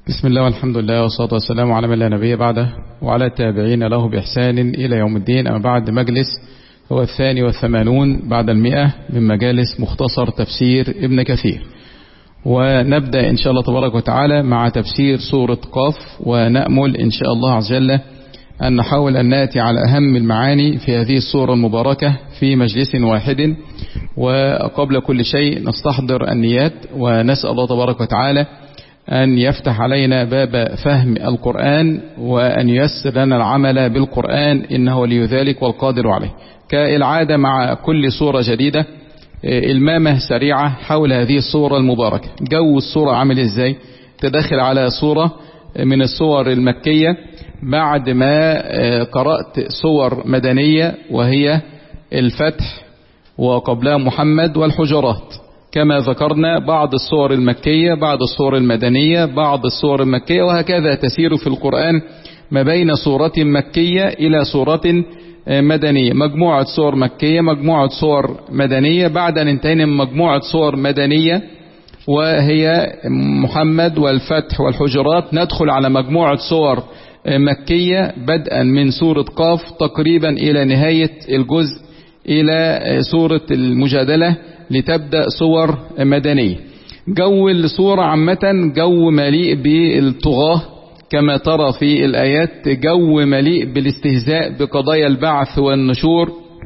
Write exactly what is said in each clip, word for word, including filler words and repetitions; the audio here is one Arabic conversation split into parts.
بسم الله والحمد لله والصلاة والسلام على من لا نبي بعده وعلى التابعين له بإحسان إلى يوم الدين. أما بعد، مجلس هو الثاني والثمانون بعد المئة من مجالس مختصر تفسير ابن كثير، ونبدأ إن شاء الله تبارك وتعالى مع تفسير سورة قاف، ونأمل إن شاء الله عز وجل أن نحاول أن نأتي على أهم المعاني في هذه السورة المباركة في مجلس واحد. وقبل كل شيء نستحضر النيات ونسأل الله تبارك وتعالى أن يفتح علينا باب فهم القرآن وأن ييسر لنا العمل بالقرآن، إنه ولي ذلك والقادر عليه. كالعادة مع كل سورة جديدة المامة سريعة حول هذه السورة المباركة. جو السورة عامل إزاي؟ تدخل على سورة من السور المكية بعد ما قرأت سور مدنية وهي الفتح وقبلها محمد والحجرات، كما ذكرنا بعض السور المكية بعض السور المدنية بعض السور المكية، وهكذا تسير في القرآن ما بين سورة مكية إلى سورة مدنية، مجموعة سور مكية مجموعة سور مدنية. بعد أن انتهينا من مجموعة سور مدنية وهي محمد والفتح والحجرات، ندخل على مجموعة سور مكية بدءا من سورة قاف تقريبا إلى نهاية الجزء إلى سورة المجادلة لتبدأ سور مدنية. جو السورة عامة جو مليء بالطغاة كما ترى في الآيات، جو مليء بالاستهزاء بقضايا البعث والنشور،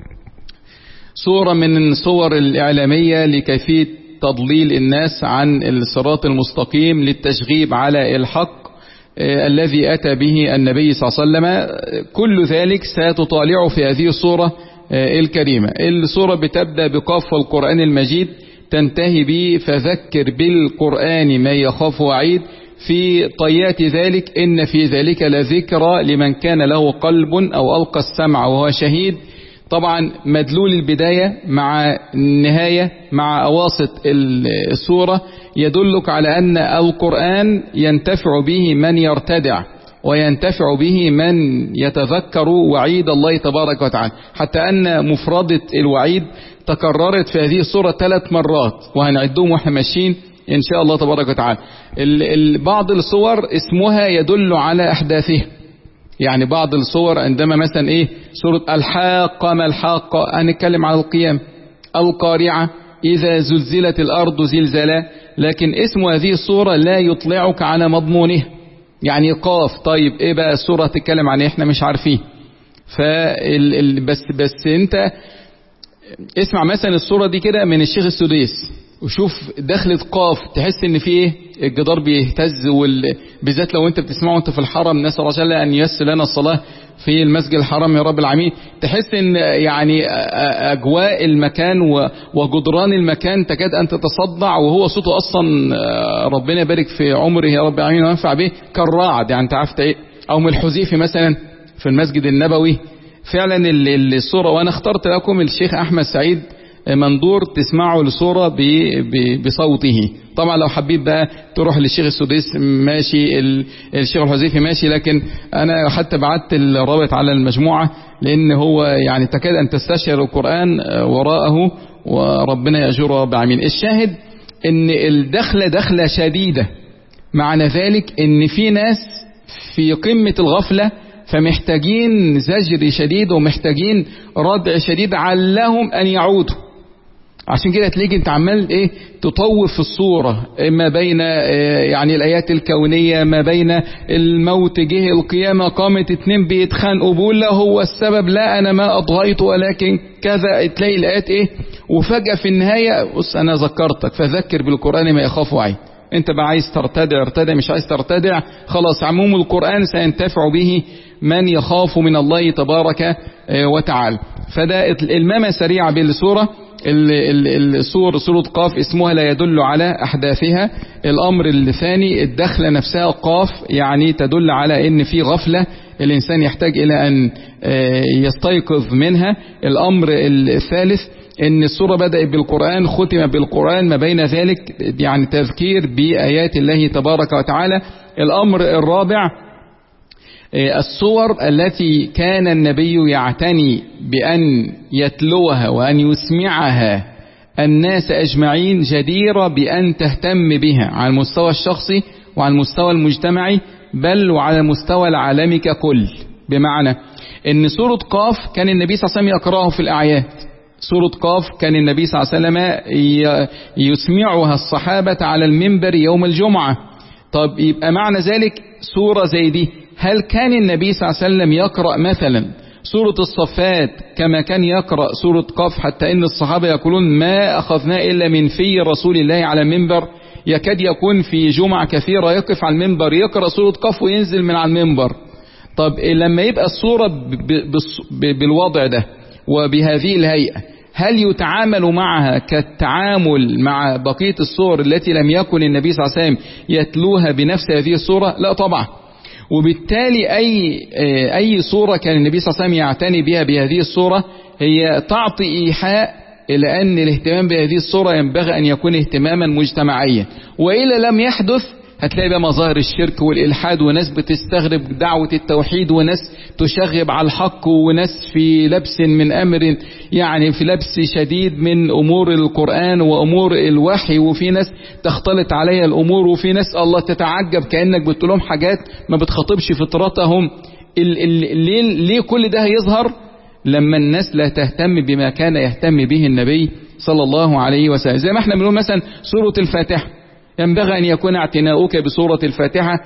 سورة من الصور الإعلامية لكيفية تضليل الناس عن الصراط المستقيم للتشغيب على الحق الذي أتى به النبي صلى الله عليه وسلم. كل ذلك ستطالع في هذه السورة الكريمة. السورة بتبدأ بقاف والقرآن المجيد، تنتهي به فذكر بالقرآن من يخاف وعيد، في طيات ذلك إن في ذلك لذكرى لمن كان له قلب أو ألقى السمع وهو شهيد. طبعا مدلول البداية مع النهاية مع أواسط السورة يدلك على أن القرآن ينتفع به من يرتدع وينتفع به من يتذكر وعيد الله تبارك وتعالى، حتى أن مفردة الوعيد تكررت في هذه السورة ثلاث مرات وهنعدهم واحنا ماشيين إن شاء الله تبارك وتعالى. بعض الصور اسمها يدل على أحداثها، يعني بعض الصور عندما مثلا إيه سورة الحاقة ما الحاقة هنتكلم على القيام، القارعة إذا زلزلت الأرض زلزالا، لكن اسم هذه الصورة لا يطلعك على مضمونها. يعني قاف، طيب ايه بقى السورة تتكلم عن ايه؟ احنا مش عارفين. فال بس بس انت اسمع مثلا السورة دي كده من الشيخ السديس وشوف دخلت قاف تحس ان في ايه، الجدار بيهتز، بالذات لو انت بتسمعه انت في الحرم، نسأل الله جل ان ييسر لنا الصلاة في المسجد الحرام يا رب العالمين، تحس ان يعني اجواء المكان وجدران المكان تكاد ان تتصدع، وهو صوته اصلا ربنا يبارك في عمره يا رب العالمين وينفع به كالرعد، يعني انت عارف ايه، او من الحذيفي مثلا في المسجد النبوي. فعلا الصورة، وانا اخترت لكم الشيخ احمد سعيد مندور تسمعوا الصورة بصوته. طبعا لو حبيت بقى تروح للشيخ السديس ماشي، الشيخ الحذيفي ماشي، لكن انا حتى بعت الرابط على المجموعة لان هو يعني تكاد ان تستشعر القرآن وراءه، وربنا يأجره بعمين. الشاهد ان الدخلة دخلة شديدة، معنى ذلك ان في ناس في قمة الغفلة فمحتاجين زجر شديد ومحتاجين ردع شديد علهم ان يعودوا. عشان كده تلاقي انت عمال ايه تطوف في الصورة ما بين إيه يعني الايات الكونية، ما بين الموت جه القيامة قامت اتنين بيتخانقوا بيقول لا هو السبب لا انا ما اطغيت ولكن كذا، تلاقي الايات ايه، وفجأة في النهاية بص انا ذكرتك فذكر بالقرآن ما يخاف وعيد. انت بقى عايز ترتدع ارتدع، مش عايز ترتدع خلاص، عموم القرآن سينتفع به من يخاف من الله تبارك وتعالى. فده المامة سريعة بالسورة. السور سورة قاف اسمها لا يدل على أحداثها. الأمر الثاني الدخلة نفسها قاف، يعني تدل على ان في غفلة الإنسان يحتاج إلى أن يستيقظ منها. الأمر الثالث ان السورة بدأت بالقرآن ختم بالقرآن، ما بين ذلك يعني تذكير بآيات الله تبارك وتعالى. الأمر الرابع الصور التي كان النبي يعتني بأن يتلوها وأن يسمعها الناس أجمعين جديرة بأن تهتم بها على المستوى الشخصي وعلى المستوى المجتمعي بل وعلى المستوى العالمي ككل. بمعنى ان سورة قاف كان النبي صلى الله عليه وسلم يقرأه في الأعياد. سورة قاف كان النبي صلى الله عليه وسلم يسمعها الصحابة على المنبر يوم الجمعة. طب يبقى معنى ذلك سورة زي دي، هل كان النبي صلى الله عليه وسلم يقرأ مثلا سورة الصفات كما كان يقرأ سورة قاف، حتى ان الصحابة يقولون ما أخذنا إلا من في رسول الله على المنبر؟ يكاد يكون في جمعة كثيرة يقف على المنبر يقرأ سورة قاف وينزل من على المنبر. طب لما يبقى الصورة بالوضع ده وبهذه الهيئة، هل يتعامل معها كالتعامل مع بقية الصور التي لم يكن النبي صلى الله عليه وسلم يتلوها بنفس هذه الصورة؟ لا طبعا. وبالتالي أي أي صورة كان النبي صلى الله عليه وسلم يعتني بها بهذه الصورة هي تعطي إيحاء إلى أن الاهتمام بهذه الصورة ينبغي أن يكون اهتماما مجتمعيا، وإلا لم يحدث هتلاقي بقى مظاهر الشرك والإلحاد، وناس بتستغرب دعوة التوحيد، وناس تشغب على الحق، وناس في لبس من أمر يعني في لبس شديد من أمور القرآن وأمور الوحي، وفي ناس تختلط عليها الأمور، وفي ناس الله تتعجب كأنك بتقولهم حاجات ما بتخاطبش فطرتهم. ليه, ليه كل ده هيظهر؟ لما الناس لا تهتم بما كان يهتم به النبي صلى الله عليه وسلم. زي ما احنا بنقول مثلا سورة الفاتحة، ينبغي أن يكون اعتناؤك بسورة الفاتحة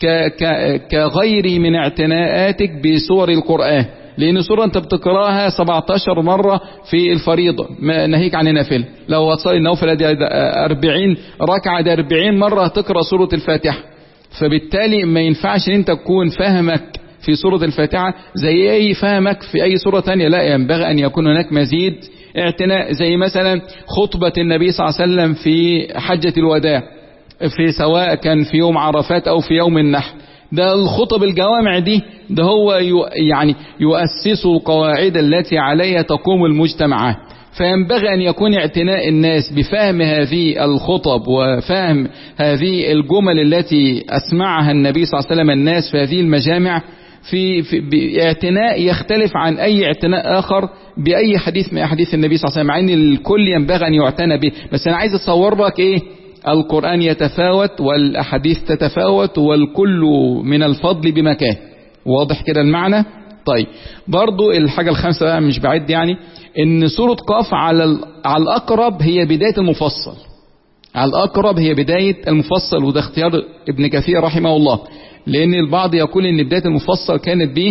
كغير من اعتناءاتك بسور القرآن، لأن سورة أنت بتقرأها سبعة عشر مرة في الفريضة، ما ناهيك عن النافلة. لو هتصلي النوافل دي أربعين ركعة، ده أربعين مرة هتقرأ سورة الفاتحة. فبالتالي ما ينفعش أنت تكون فهمك في سورة الفاتحة زي أي فهمك في أي سورة تانية، لا، ينبغي أن يكون هناك مزيد اعتناء. زي مثلا خطبة النبي صلى الله عليه وسلم في حجة الوداع، في سواء كان في يوم عرفات أو في يوم النحر، ده الخطب الجوامع دي ده هو يعني يؤسس القواعد التي عليها تقوم المجتمعات. فينبغي أن يكون اعتناء الناس بفهم هذه الخطب وفهم هذه الجمل التي أسمعها النبي صلى الله عليه وسلم الناس في هذه المجامع في, في اعتناء يختلف عن أي اعتناء آخر بأي حديث من أحاديث النبي صلى الله عليه وسلم، مع أن الكل ينبغي أن يعتنى به. بس أنا عايز أتصور لك إيه، القرآن يتفاوت والأحاديث تتفاوت والكل من الفضل بمكان. واضح كده المعنى؟ طيب برضو الحاجة الخامسة بقى مش بعد، يعني ان سورة قاف على على الأقرب هي بداية المفصل، على الأقرب هي بداية المفصل، وده اختيار ابن كثير رحمه الله، لأن البعض يقول ان بداية المفصل كانت به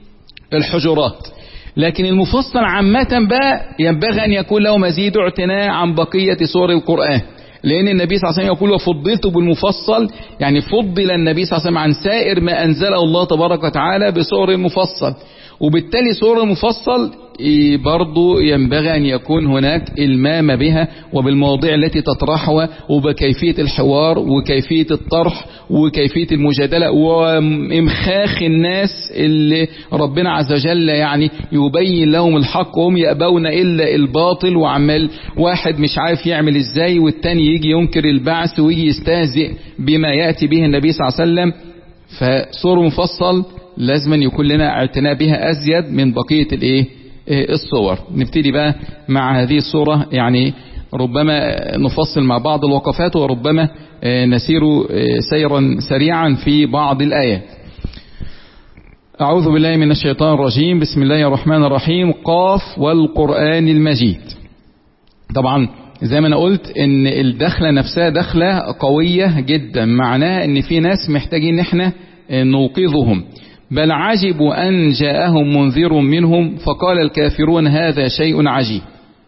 الحجرات، لكن المفصل عامة بقى ينبغي أن يكون له مزيد اعتناء عن بقية سور القرآن، لأن النبي صلى الله عليه وسلم يقول وفضلت بالمفصل، يعني فضل النبي صلى الله عليه وسلم عن سائر ما أنزله الله تبارك وتعالى بسور المفصل. وبالتالي سور المفصل برضو ينبغي أن يكون هناك إلمام بها وبالمواضيع التي تطرحها وبكيفية الحوار وكيفية الطرح وكيفية المجادلة وإمخاخ الناس اللي ربنا عز وجل يعني يبين لهم الحق وهم يأبون إلا الباطل، وعمال واحد مش عارف يعمل إزاي والتاني يجي ينكر البعث ويجي يستهزئ بما يأتي به النبي صلى الله عليه وسلم. فسور مفصل لازم يكون لنا اعتناء بها أزيد من بقية الإيه الصور. نبتدي بقى مع هذه الصورة، يعني ربما نفصل مع بعض الوقفات وربما نسير سيرا سريعا في بعض الآيات. أعوذ بالله من الشيطان الرجيم، بسم الله الرحمن الرحيم. قاف والقرآن المجيد. طبعا زي ما أنا قلت إن الدخلة نفسها دخلة قوية جدا، معناها إن في ناس محتاجين إحنا نوقظهم. بل عجبوا أن جاءهم منذر منهم فقال الكافرون هذا شيء عجيب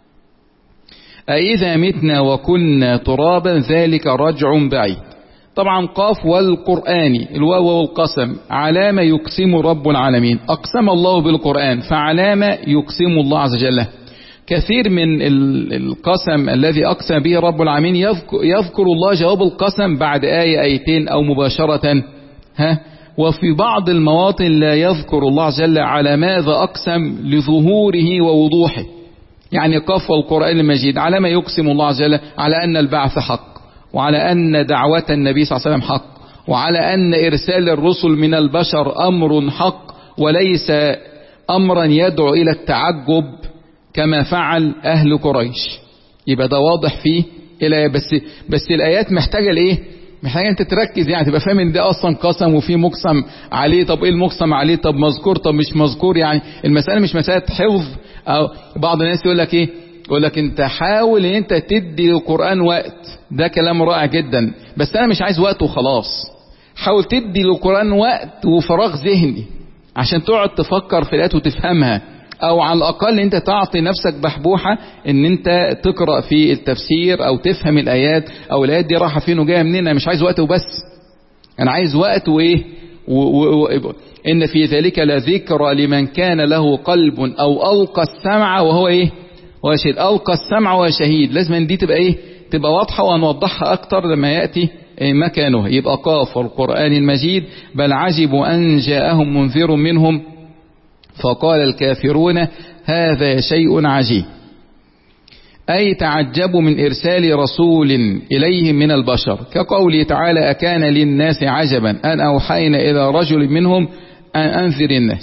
أإذا متنا وكنا ترابا ذلك رجع بعيد. طبعا قاف والقرآن، الواو والقسم، علامة يقسم رب العالمين، أقسم الله بالقرآن فعلامة يقسم الله عز وجل. كثير من القسم الذي أقسم به رب العالمين يذكر الله جواب القسم بعد آية آيتين أو مباشرة، ها، وفي بعض المواطن لا يذكر الله جل على ماذا أقسم لظهوره ووضوحه. يعني قاف والقرآن المجيد على ما يقسم الله جل على أن البعث حق، وعلى أن دعوة النبي صلى الله عليه وسلم حق، وعلى أن إرسال الرسل من البشر أمر حق وليس أمرا يدعو إلى التعجب كما فعل أهل قريش. يبقى ده واضح فيه الآية، بس, بس الآيات محتاجة لإيه؟ محتاج انت تركز، يعني تبقى فاهم ان ده اصلا قسم وفي مقسم عليه. طب ايه المقسم عليه؟ طب مذكور طب مش مذكور؟ يعني المسألة مش مسألة حفظ. او بعض الناس يقول لك ايه، يقول لك انت حاول ان انت تدي للقرآن وقت. ده كلام رائع جدا، بس انا مش عايز وقت وخلاص. حاول تدي للقرآن وقت وفراغ ذهني عشان تقعد تفكر في الآيات وتفهمها، او على الاقل انت تعطي نفسك بحبوحة ان انت تقرأ في التفسير او تفهم الايات، او الايات دي راحة فين وجاية منين. انا مش عايز وقت وبس، انا عايز وقت وايه و و و ان في ذلك لذكرى لمن كان له قلب او القى السمع وهو ايه وشهيد. القى السمع وهو شهيد، لازم دي تبقى ايه تبقى واضحة، وهنوضحها اكتر لما يأتي مكانه. يبقى قاف القرآن المجيد بل عجبوا ان جاءهم منذر منهم فقال الكافرون هذا شيء عجيب، أي تعجبوا من إرسال رسول إليهم من البشر، كقوله تعالى أكان للناس عجبا أن أوحينا إلى رجل منهم أن أنذر الناس.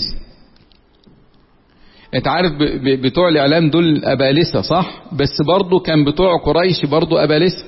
انت عارف بتوع الإعلام دول أبالسة صح، بس برضو كان بتوع قريش برضو أبالسة،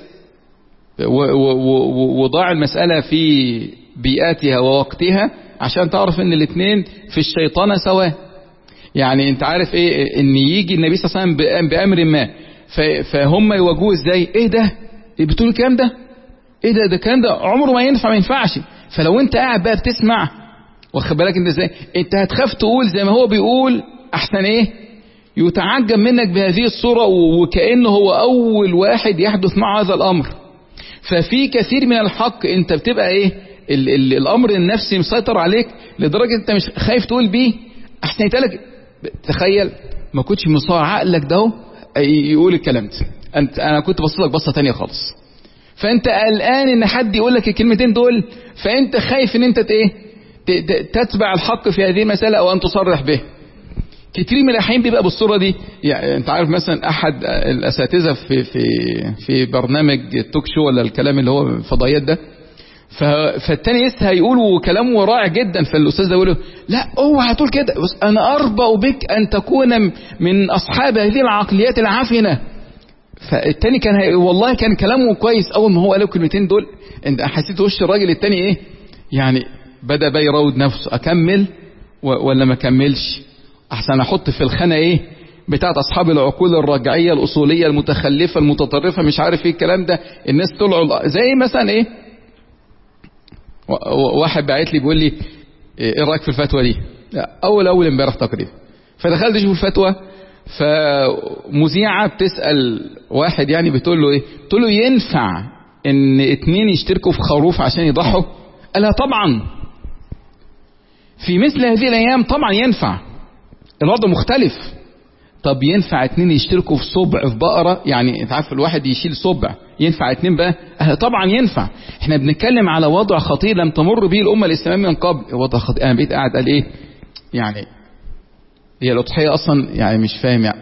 وضاع المسألة في بيئاتها ووقتها عشان تعرف ان الاثنين في الشيطانة سواء. يعني انت عارف ايه ان يجي النبي صلى الله عليه وسلم بأمر ما فهم يواجهوه ازاي، ايه ده بتقول الكلام ده، ايه ده ده الكلام ده عمره ما ينفع ما ينفعش. فلو انت قاعد بقى بتسمع واخد بالك انت ازاي، انت هتخاف تقول زي ما هو بيقول احسن ايه يتعجب منك بهذه الصورة، وكأنه هو اول واحد يحدث مع هذا الامر. ففي كثير من الحق انت بتبقى ايه ال ال الامر النفسي مسيطر عليك لدرجة انت مش خايف تقول بيه احسن يتقالك. تخيل ما كنتش مصار عقلك ده يقول الكلام ده، انت انا كنت بصيت لك بصه ثانيه خالص. فانت قلقان ان حد يقول لك الكلمتين دول، فانت خايف ان انت ايه تتبع الحق في هذه المساله او ان تصرح به. كتير من الاحيان بيبقى بالصوره دي. يعني انت عارف مثلا احد الاساتذه في في في برنامج التوك شو ولا الكلام اللي هو الفضائيات ده، فالتاني لسه هيقولوا كلامه رائع جدا، فالاستاذ ده يقول له لا اوعى تقول كده، بس انا اربأ بك ان تكون من اصحاب هذه العقليات العافنه. فالتاني كان هي... والله كان كلامه كويس، اول ما هو قال الكلمتين دول انت حسيت وش الراجل التاني ايه يعني بدا بقى يراود نفسه، اكمل و... ولا ما اكملش، احسن احط في الخانه ايه بتاعت اصحاب العقول الرجعيه الاصوليه المتخلفه المتطرفه مش عارف ايه الكلام ده. الناس طلعوا زي مثلا ايه، واحد بعت لي بيقول لي ايه رايك في الفتوى دي، اول اول امبارح تقريبا، فدخلت اشوف الفتوى، فمذيعه بتسال واحد يعني بتقول له ايه، بتقول له ينفع ان اتنين يشتركوا في خروف عشان يضحوا؟ قالها طبعا في مثل هذه الايام طبعا ينفع، الوضع مختلف. طب ينفع اتنين يشتركوا في صبع في بقرة؟ يعني انت عارف الواحد يشيل صبع، ينفع اتنين بقى؟ اه طبعا ينفع. احنا بنتكلم على وضع خطير لم تمر به الامة الاسلامية من قبل، وضع خطير. انا بقيت قاعد قال ايه يعني هي الاضحية اصلا يعني مش فاهم، يعني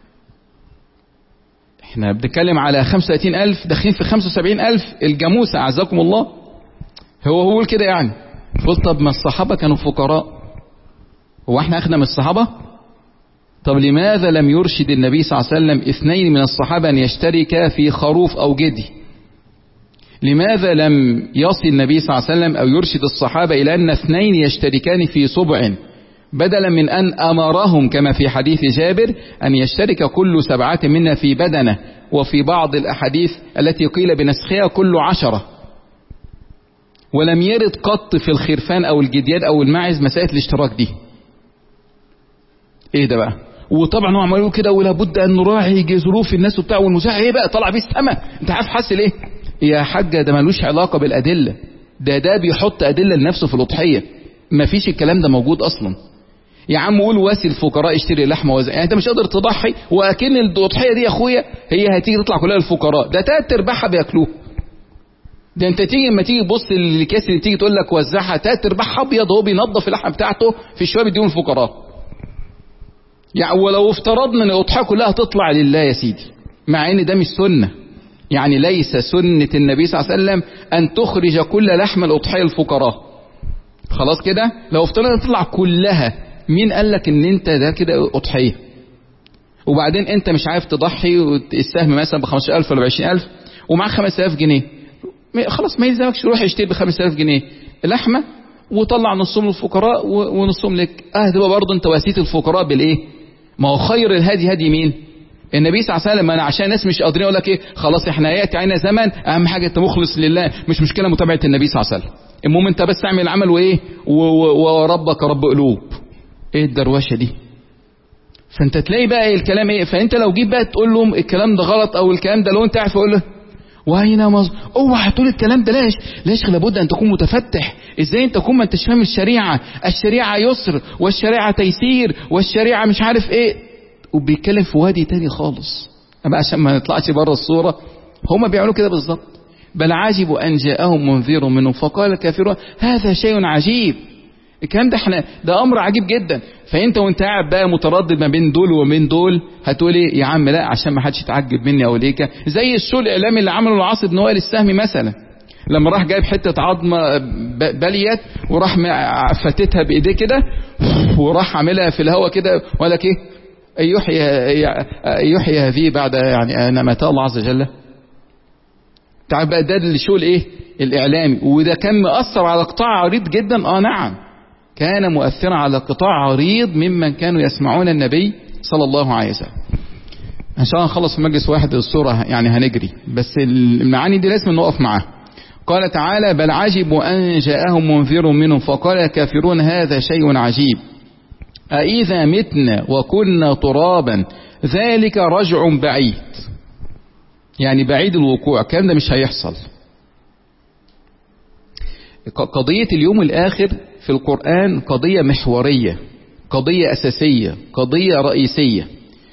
احنا بنتكلم على خمسة وثلاثين الف داخلين في خمسة وسبعين الف الجاموسة اعزكم الله. هو هو كده يعني. قلت طب ما الصحابة كانوا فقراء، هو احنا اخذنا من الصحابة؟ طب لماذا لم يرشد النبي صلى الله عليه وسلم اثنين من الصحابة أن يشتركا في خروف أو جدي؟ لماذا لم يصل النبي صلى الله عليه وسلم أو يرشد الصحابة إلى أن اثنين يشتركان في صبع، بدلا من أن أمرهم كما في حديث جابر أن يشترك كل سبعة منا في بدنه، وفي بعض الأحاديث التي قيل بنسخها كل عشرة. ولم يرد قط في الخرفان أو الجديان أو الماعز مسألة الاشتراك دي. ايه ده بقى؟ وطبعا هو عمال يقول كده ولا بد ان نراعي ظروف الناس وبتاع، والمذيع ايه بقى طلع بيه السما. انت عارف حاسس ليه يا حاجه؟ ده ملوش علاقه بالادله، ده ده بيحط ادله لنفسه في الاضحيه، مفيش الكلام ده موجود اصلا. يا عم قول واسي الفقراء اشتري لحمه وزن، يعني انت مش قادر تضحي واكن الاضحيه دي يا اخويا هي هتيجي تطلع كلها للفقراء، ده تلات ارباعها بياكلوه. ده انت تيجي لما تيجي تبص للكاس اللي تيجي تقول لك وزعها، تلات ارباعها ابيض، هو بينظف اللحمه بتاعته في الشويه بيديهم الفقراء. يعني ولو افترضنا ان الاضحيه كلها تطلع لله يا سيدي، مع ان ده مش سنه، يعني ليس سنه النبي صلى الله عليه وسلم ان تخرج كل لحم الاضحيه الفقراء. خلاص كده، لو افترضنا تطلع كلها، مين قال لك ان انت ده كده اضحيه؟ وبعدين انت مش عارف تضحي، السهم مثلا ب خمستاشر الف ولا ب عشرين الف ومعاك خمسة آلاف جنيه، خلاص ما يلزمكش روح اشتري ب خمسة آلاف جنيه لحمة وطلع نصهم للفقراء ونصهم لك. اه تبقى برضه انت واسيت الفقراء بالايه؟ ما هو خير الهدي هدي مين؟ النبي صلى الله عليه وسلم. انا عشان الناس مش قادرين اقول لك ايه خلاص احنا ياتي علينا زمن اهم حاجه انت مخلص لله، مش مشكله متابعه النبي صلى الله عليه وسلم، المهم انت بس اعمل العمل وايه وربك رب قلوب. ايه الدروشه دي؟ فانت تلاقي بقى إيه الكلام ايه. فانت لو جيت بقى تقول لهم الكلام ده غلط او الكلام ده لو انت عارف اقول له وهنا مز... اوعى تقول الكلام ده ليش ليش لابد ان تكون متفتح. ازاي انت تكون ما انتش فاهم الشريعه؟ الشريعه يسر والشريعه تيسير والشريعه مش عارف ايه، وبيتكلم في وادي تاني خالص. اما عشان ما نطلعش بره الصوره هما بيعملوا كده بالظبط. بل عجب ان جاءهم منذر منهم فقال الكافرون هذا شيء عجيب. الكلام ده احنا ده امر عجيب جدا. فانت وانت قاعد بقى متردد ما بين دول ومن دول هتقول ايه يا عم؟ لا عشان ما حدش يتعجب مني او ليك. زي الشو الاعلامي اللي عمله العاص بن وائل السهمي مثلا، لما راح جايب حته عظمه بليت وراح فاتتها بايديه كده وراح عاملها في الهواء كده وقال لك ايه يحيي يحيي هذه بعد يعني نمتها الله عز وجل. تعال بقى ده الشو الايه الاعلامي، وده كان مؤثر على قطاع عريض جدا. اه نعم كان مؤثرا على قطاع عريض ممن كانوا يسمعون النبي صلى الله عليه وسلم. ان شاء الله نخلص في مجلس واحد الصورة يعني هنجري، بس المعاني دي لازم نقف معاها. قال تعالى بل عجبوا أن جاءهم منذر منهم فقال الكافرون هذا شيء عجيب أإذا متنا وكنا ترابا ذلك رجع بعيد. يعني بعيد الوقوع، الكلام ده مش هيحصل. قضية اليوم الآخر في القرآن قضية محورية، قضية أساسية، قضية رئيسية.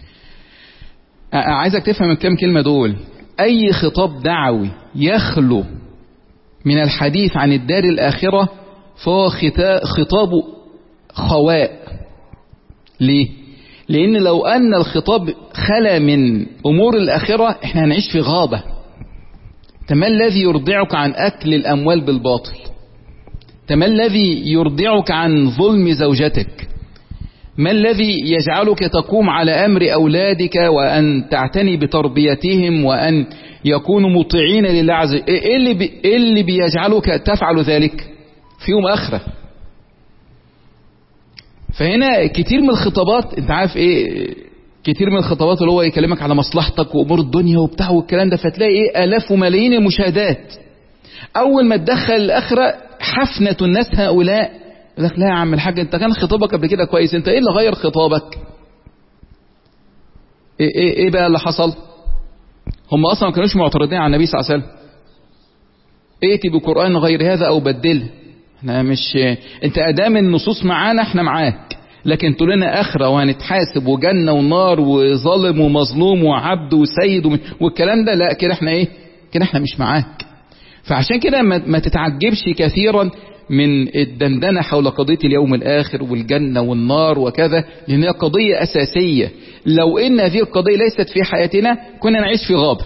عايزك تفهم الكام كلمة دول. أي خطاب دعوي يخلو من الحديث عن الدار الآخرة فهو خطاب خواء. ليه؟ لأن لو أن الخطاب خلا من أمور الآخرة احنا هنعيش في غابة. ما الذي يرضعك عن أكل الأموال بالباطل؟ ما الذي يرضعك عن ظلم زوجتك؟ ما الذي يجعلك تقوم على أمر أولادك وأن تعتني بتربيتهم وأن يكونوا مطيعين لله عز وجل؟ إيه اللي, بي إيه اللي بيجعلك تفعل ذلك في يوم آخرة؟ فهنا كتير من الخطابات انت عارف ايه، كتير من الخطابات اللي هو يكلمك على مصلحتك وامور الدنيا وبتاع والكلام ده، فتلاقي ايه الاف وملايين المشاهدات. اول ما تدخل الاخره حفنه الناس هؤلاء يقول لك لا يا عم الحاج انت كان خطابك قبل كده كويس، انت ايه اللي غير خطابك؟ ايه ايه, إيه بقى اللي حصل؟ هم اصلا ما كانوش معترضين على النبي صلى الله عليه وسلم. ائتي بقران غير هذا او بدله. احنا مش انت ادام النصوص معانا احنا معاك، لكن تقول لنا اخره وهنتحاسب وجنه ونار وظالم ومظلوم وعبد وسيد وم... والكلام ده لا، كده احنا ايه؟ كده احنا مش معاك. فعشان كده ما, ما تتعجبش كثيرا من الدندنه حول قضيه اليوم الاخر والجنه والنار وكذا، لان هي قضيه اساسيه. لو ان هذه القضيه ليست في حياتنا كنا نعيش في غابه.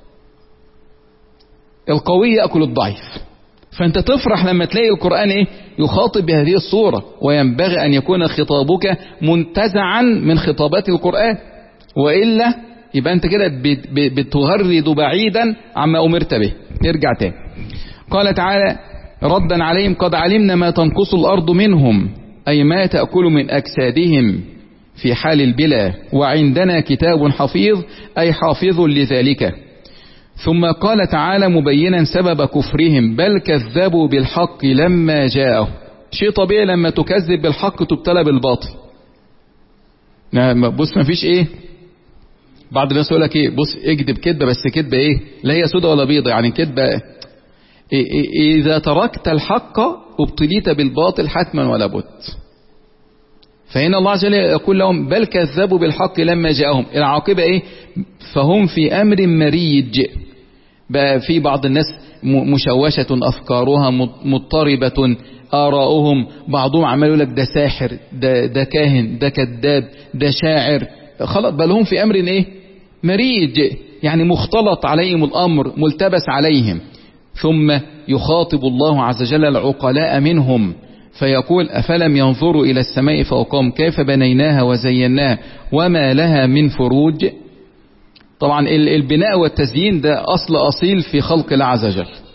القوي ياكل الضعيف. فانت تفرح لما تلاقي القرآن ايه يخاطب بهذه الصورة، وينبغي ان يكون خطابك منتزعا من خطابات القرآن، وإلا يبقى انت كده بتغرد بعيدا عما امرت به. نرجع تاني. قال تعالى ردا عليهم قد علمنا ما تنقص الارض منهم اي ما تأكل من اجسادهم في حال البلا وعندنا كتاب حفيظ اي حافظ لذلك. ثم قال تعالى مبينا سبب كفرهم بل كذبوا بالحق لما جاءه. شيء طبيعي لما تكذب بالحق تبتلى بالباطل. بص ما فيش ايه، بعض الناس يقول لك ايه بص اكذب كذبه بس كذبه ايه لا هي سودة ولا بيضة، يعني كذبه إيه إيه اذا تركت الحق ابتليت بالباطل حتما ولا بد. فهنا الله عز وجل يقول لهم بل كذبوا بالحق لما جاءهم. العاقبه ايه؟ فهم في امر مريج. بقى في بعض الناس مشوشة أفكارها مضطربة آراؤهم، بعضهم عمال يقول لك ده ساحر ده, ده كاهن ده كذاب ده شاعر، خلاص بل هم في أمر إيه؟ مريج، يعني مختلط عليهم الأمر ملتبس عليهم. ثم يخاطب الله عز وجل العقلاء منهم فيقول أفلم ينظروا إلى السماء فوقهم كيف بنيناها وزيناها وما لها من فروج. طبعا البناء والتزيين ده أصل أصيل في خلق الله عز وجل.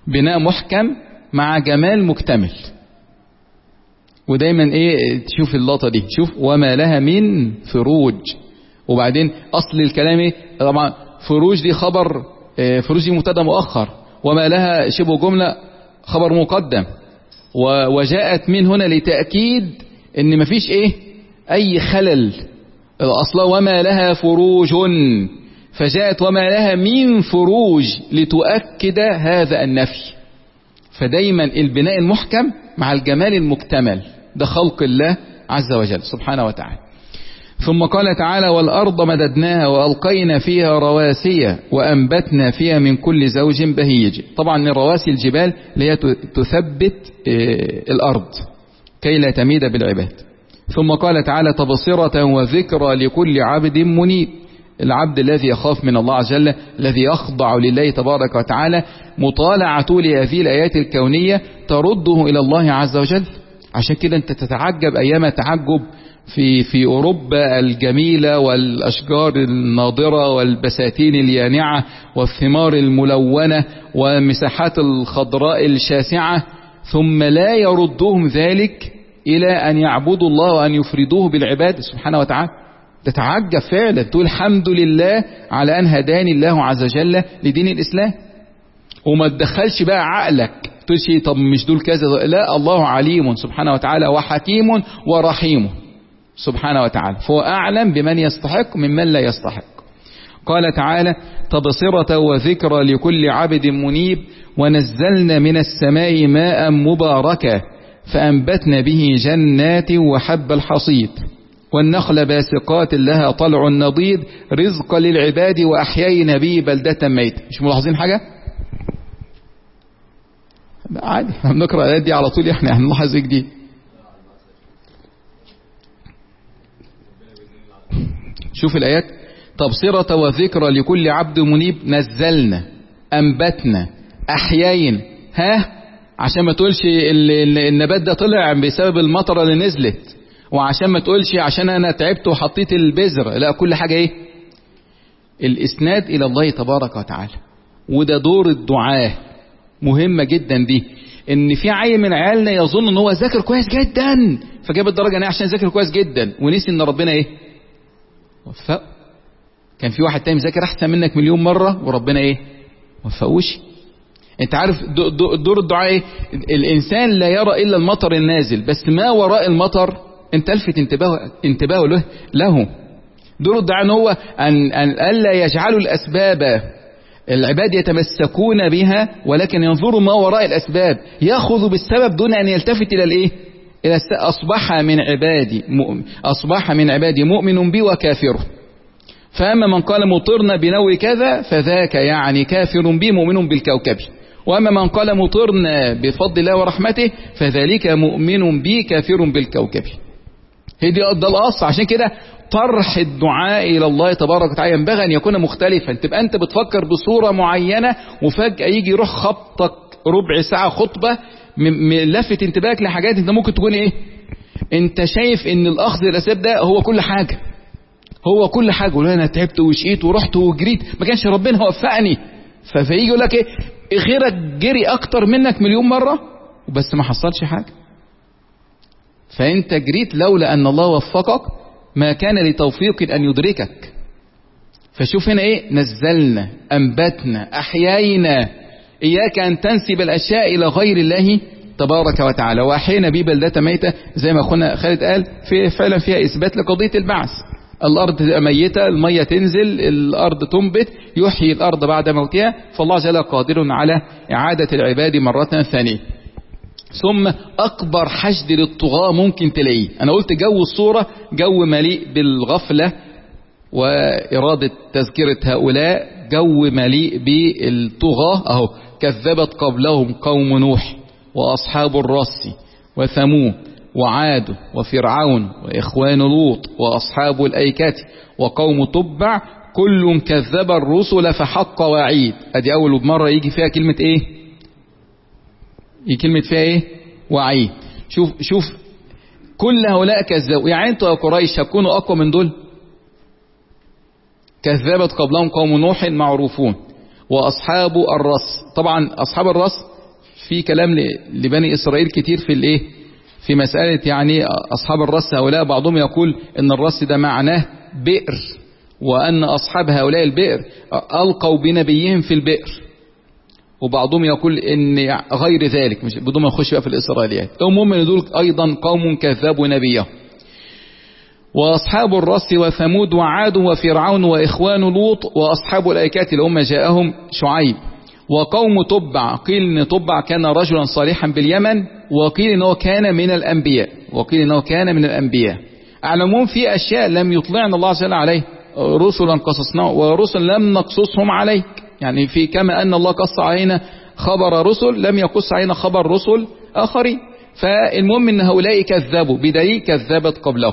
بناء محكم مع جمال مكتمل. ودايما ايه تشوف اللقطة دي، شوف وما لها من فروج، وبعدين اصل الكلام ايه طبعا فروج دي خبر، فروج دي مبتدا مؤخر، وما لها شبه جملة خبر مقدم، وجاءت من هنا لتأكيد ان مفيش ايه اي خلل، اصلا وما لها فروج، فجاءت وما لها من فروج لتؤكد هذا النفي. فدايما البناء المحكم مع الجمال المكتمل، ده خلق الله عز وجل سبحانه وتعالى. ثم قال تعالى والأرض مددناها وألقينا فيها رواسي وأنبتنا فيها من كل زوج بهيج. طبعا الرواسي الجبال اللي هي تثبت الأرض كي لا تميد بالعباد. ثم قال تعالى تبصرة وذكرى لكل عبد منيب، العبد الذي يخاف من الله عز وجل الذي يخضع لله تبارك وتعالى، مطالعة لهذه الآيات الكونية ترده إلى الله عز وجل. عشان كده أنت تتعجب أيام تعجب في في أوروبا الجميلة والأشجار الناضرة والبساتين اليانعة والثمار الملونة والمساحات الخضراء الشاسعة، ثم لا يردهم ذلك إلى أن يعبدوا الله وأن يفردوه بالعبادة سبحانه وتعالى. تتعجب فعلا، تقول الحمد لله على أن هداني الله عز وجل لدين الإسلام. وما تدخلش بقى عقلك تقول شيء طب مش دول كذا، لا، الله عليم سبحانه وتعالى وحكيم ورحيم سبحانه وتعالى، فهو أعلم بمن يستحق ممن لا يستحق. قال تعالى تبصرة وذكرى لكل عبد منيب ونزلنا من السماء ماء مباركا فأنبتنا به جنات وحب الحصيد والنخل باسقات لها طلع نضيد رزقا للعباد وأحيينا به بلدة ميتة. مش ملاحظين حاجة؟ عادي احنا بنقرأ الآيات دي على طول، احنا هنلاحظ جديد. شوف الآيات تبصرة وذكرى لكل عبد منيب، نزلنا أنبتنا أحيينا، ها عشان ما تقولش النبات ده طلع بسبب المطرة اللي نزلت، وعشان ما تقولش عشان انا تعبت وحطيت البذر، لا، كل حاجة ايه الاسناد الى الله تبارك وتعالى. وده دور الدعاء، مهمة جدا دي، ان في عيل من عيالنا يظن ان هو ذاكر كويس جدا فجاب الدرجة عشان ذاكر كويس جدا، ونسي ان ربنا ايه وفقه. كان في واحد تاني ذاكر احسن منك مليون مرة وربنا ايه وفقوش. انت عارف دور الدعاء ايه؟ الانسان لا يرى الا المطر النازل، بس ما وراء المطر انت الفت انتباه انتباهه له له. دور الدعاء ان هو ان ان الا يجعلوا الاسباب العباد يتمسكون بها، ولكن ينظروا ما وراء الاسباب، ياخذوا بالسبب دون ان يلتفت الى الايه الى الس... اصبح من عبادي مؤمن اصبح من عبادي مؤمن بي وكافر. فاما من قال مطرنا بنوء كذا فذاك يعني كافر بي مؤمن بالكوكب، واما من قال مطرنا بفضل الله ورحمته فذلك مؤمن بي كافر بالكوكب. هي دي ده الاصل. عشان كده طرح الدعاء الى الله تبارك وتعالى ينبغي ان يكون مختلفا. تبقى انت بتفكر بصورة معينة وفجأة يجي يروح خبطك ربع ساعة خطبة لفت انتباهك لحاجات انت ممكن تكون ايه انت شايف ان الاخذ الاسباب ده هو كل حاجة، هو كل حاجة. ولا انا تعبت وشقيت ورحت وجريت ما كانش ربنا وفقني، فيجي يقول لك ايه غيرك جري اكتر منك مليون مرة وبس ما حصلش حاجة. فانت جريت لولا ان الله وفقك ما كان لتوفيق ان يدركك. فشوف هنا ايه نزلنا انبتنا احيينا، اياك ان تنسب الاشياء الى غير الله تبارك وتعالى. واحيينا به بلدة ميتة زي ما اخونا خالد قال، في فعلا فيها اثبات لقضية البعث. الارض تبقى ميتة، المية تنزل، الارض تنبت، يحيي الارض بعد موتها، فالله جل قادر على اعادة العباد مرة ثانية. ثم اكبر حشد للطغاة ممكن تلاقيه، انا قلت جو الصورة جو مليء بالغفلة وارادة تذكرة هؤلاء، جو مليء بالطغاة. اهو كذبت قبلهم قوم نوح واصحاب الرس وثمود وعاد وفرعون واخوان لوط واصحاب الايكة وقوم تبع كل كذب الرسل فحق وعيد. ادي اول مرة يجي فيها كلمة ايه يجي كلمة فيها ايه وعيد. شوف شوف كل هؤلاء كذبوا، يعني انتوا يا قريش هتكونوا اقوى من دول؟ كذبت قبلهم قوم نوح معروفون واصحاب الرس. طبعا اصحاب الرس في كلام لبني إسرائيل كتير في الايه في مسألة يعني أصحاب الرس هؤلاء. بعضهم يقول إن الرس ده معناه بئر، وأن أصحاب هؤلاء البئر ألقوا بنبيهم في البئر، وبعضهم يقول إن غير ذلك، مش بدون ما نخش بقى في الإسرائيليات. المهم إن دول أيضا قوم كذبوا نبيه. وأصحاب الرس وثمود وعاد وفرعون وإخوان لوط وأصحاب الأيكات اللي هم جاءهم شعيب. وقوم تبع، قيل إن تبع كان رجلا صالحا باليمن، وقيل إنه كان من الأنبياء، وقيل إنه كان من الأنبياء. أعلمون في أشياء لم يطلعنا الله عز وجل عليه، رسلا قصصناه ورسل لم نقصصهم عليك، يعني في كما أن الله قص علينا خبر رسل لم يقص علينا خبر رسل آخرين. فالمهم أن هؤلاء كذبوا بدليل كذبت قبله.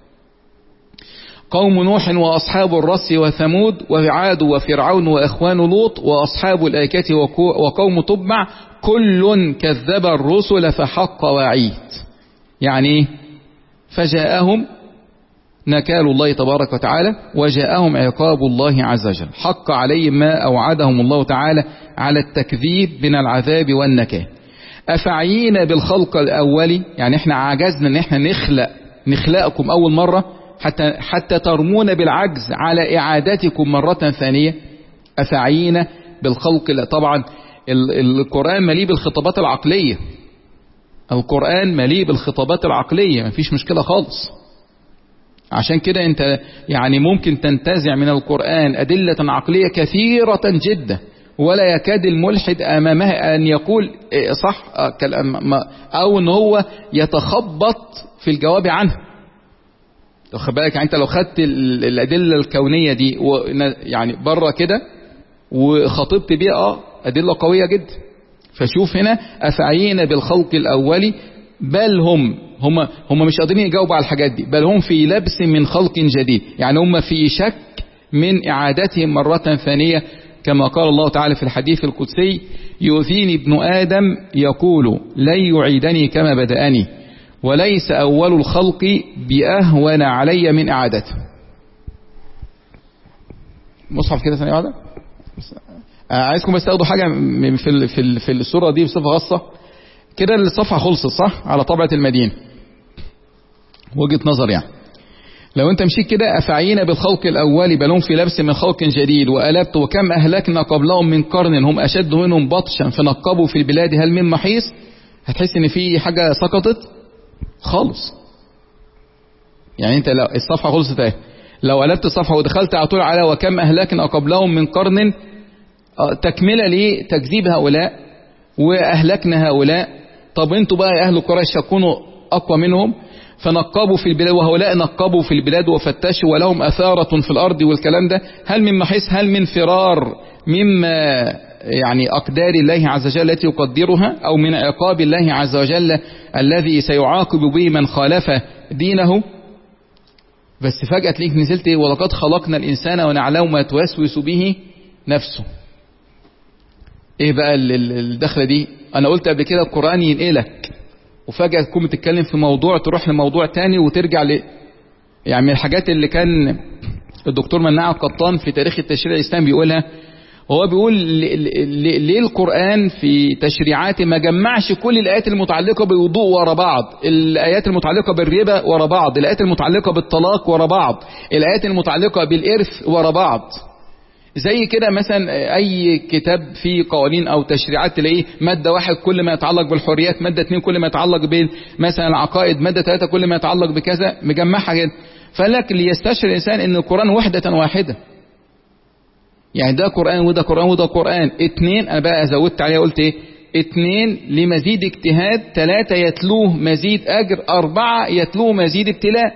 قوم نوح وأصحاب الرس وثمود وعاد وفرعون وإخوان لوط وأصحاب الأيكة وقوم تبع كل كذب الرسل فحق وعيد. يعني فجاءهم نكال الله تبارك وتعالى وجاءهم عقاب الله عز وجل، حق عليهم ما أوعدهم الله تعالى على التكذيب من العذاب والنكال. أفعينا بالخلق الأولي، يعني احنا عجزنا ان احنا نخلق نخلقكم أول مرة حتى حتى ترمون بالعجز على إعادتكم مرة ثانية. أفعينا بالخلق، طبعا القرآن مليء بالخطابات العقلية، القرآن مليء بالخطابات العقلية، مفيش مشكلة خالص. عشان كده انت يعني ممكن تنتزع من القرآن أدلة عقلية كثيرة جدا، ولا يكاد الملحد أمامها أن يقول صح أو أن هو يتخبط في الجواب عنه. واخد بالك؟ يعني انت لو خدت الأدلة الكونية دي يعني بره كده وخطبت بيها اه أدلة قوية جدا. فشوف هنا أفعينا بالخلق الأولي، بل هم هم هم مش قادرين يجاوبوا على الحاجات دي، بل هم في لبس من خلق جديد، يعني هم في شك من إعادتهم مرة ثانية، كما قال الله تعالى في الحديث القدسي: يؤذيني ابن آدم يقول لن يعيدني كما بدأني، وليس أول الخلق بأهون علي من إعادته. مصحف كده ثانية واحدة، عايزكم بس تاخدوا حاجة في في في السورة دي بصفة خاصة كده. الصفحة خلصت صح على طبعة المدينة، وجهة نظر يعني. لو انت مشيت كده: أفعينا بالخلق الأول بل هم في لبس من خلق جديد، وألبت وكم أهلكنا قبلهم من قرن هم أشد منهم بطشا فنقبوا في البلاد هل من محيص. هتحس ان في حاجة سقطت خالص. يعني انت لو الصفحة خلصت اهي، لو قلبت الصفحة ودخلت على طول على وكم أهلكنا قبلهم من قرن، تكملة لتكذيب هؤلاء وأهلكنا هؤلاء. طب انتوا بقى يا أهل قريش تكونوا أقوى منهم، فنقبوا في البلاد، وهؤلاء نقبوا في البلاد وفتشوا ولهم أثارة في الأرض والكلام ده. هل من محيص، هل من فرار مما يعني أقدار الله عز وجل التي يقدرها، أو من عقاب الله عز وجل الذي سيعاقب به من خالف دينه. بس فجأة تلاقيك نزلت ايه: ولقد خلقنا الإنسان ونعلم ما توسوس به نفسه. ايه بقى الدخلة دي؟ انا قلت قبل كده القرآن ينقلك، وفجأة تكون بتتكلم في موضوع تروح لموضوع تاني وترجع ل يعني من الحاجات اللي كان الدكتور مناع القطان في تاريخ التشريع الإسلامي بيقولها. هو بيقول ليه القرآن في تشريعاته ما جمعش كل الآيات المتعلقة بالوضوء ورا بعض، الآيات المتعلقة بالربا ورا بعض، الآيات المتعلقة بالطلاق ورا بعض، الآيات المتعلقة بالإرث ورا بعض. زي كده مثلا أي كتاب فيه قوانين أو تشريعات تلاقيه مادة واحد كل ما يتعلق بالحريات، مادة اثنين كل ما يتعلق بمثلا العقائد، مادة ثلاثة كل ما يتعلق بكذا، مجمعها كده. فلك ليستشعر الإنسان أن القرآن وحدة واحدة، يعني ده قرآن وده قرآن وده قرآن. اتنين انا بقى زودت عليها قلت ايه: اتنين لمزيد اجتهاد، ثلاثة يتلوه مزيد اجر، اربعة يتلوه مزيد ابتلاء.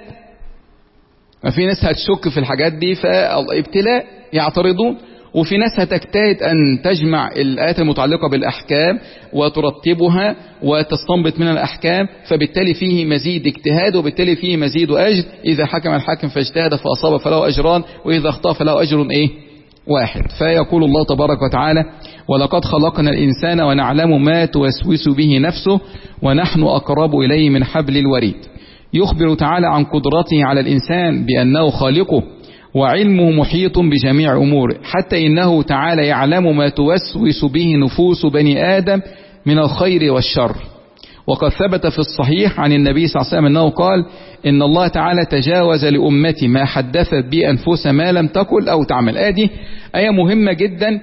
ما في ناس هتشك في الحاجات دي فابتلاء يعترضون، وفي ناس هتجتهد ان تجمع الايات المتعلقة بالاحكام وترتبها وتستنبط من الاحكام، فبالتالي فيه مزيد اجتهاد وبالتالي فيه مزيد اجر. اذا حكم الحاكم فاجتهد فاصاب فله اجران، واذا اخطأ فله اجر ايه واحد. فيقول الله تبارك وتعالى: ولقد خلقنا الإنسان ونعلم ما توسوس به نفسه ونحن أقرب إليه من حبل الوريد. يخبر تعالى عن قدرته على الإنسان بأنه خالقه وعلمه محيط بجميع أموره، حتى إنه تعالى يعلم ما توسوس به نفوس بني آدم من الخير والشر. وقد ثبت في الصحيح عن النبي صلى الله عليه وسلم أنه قال إن الله تعالى تجاوز لأمتي ما حدثت به أنفسها ما لم تقل أو تعمل. آدي آية مهمة جدا.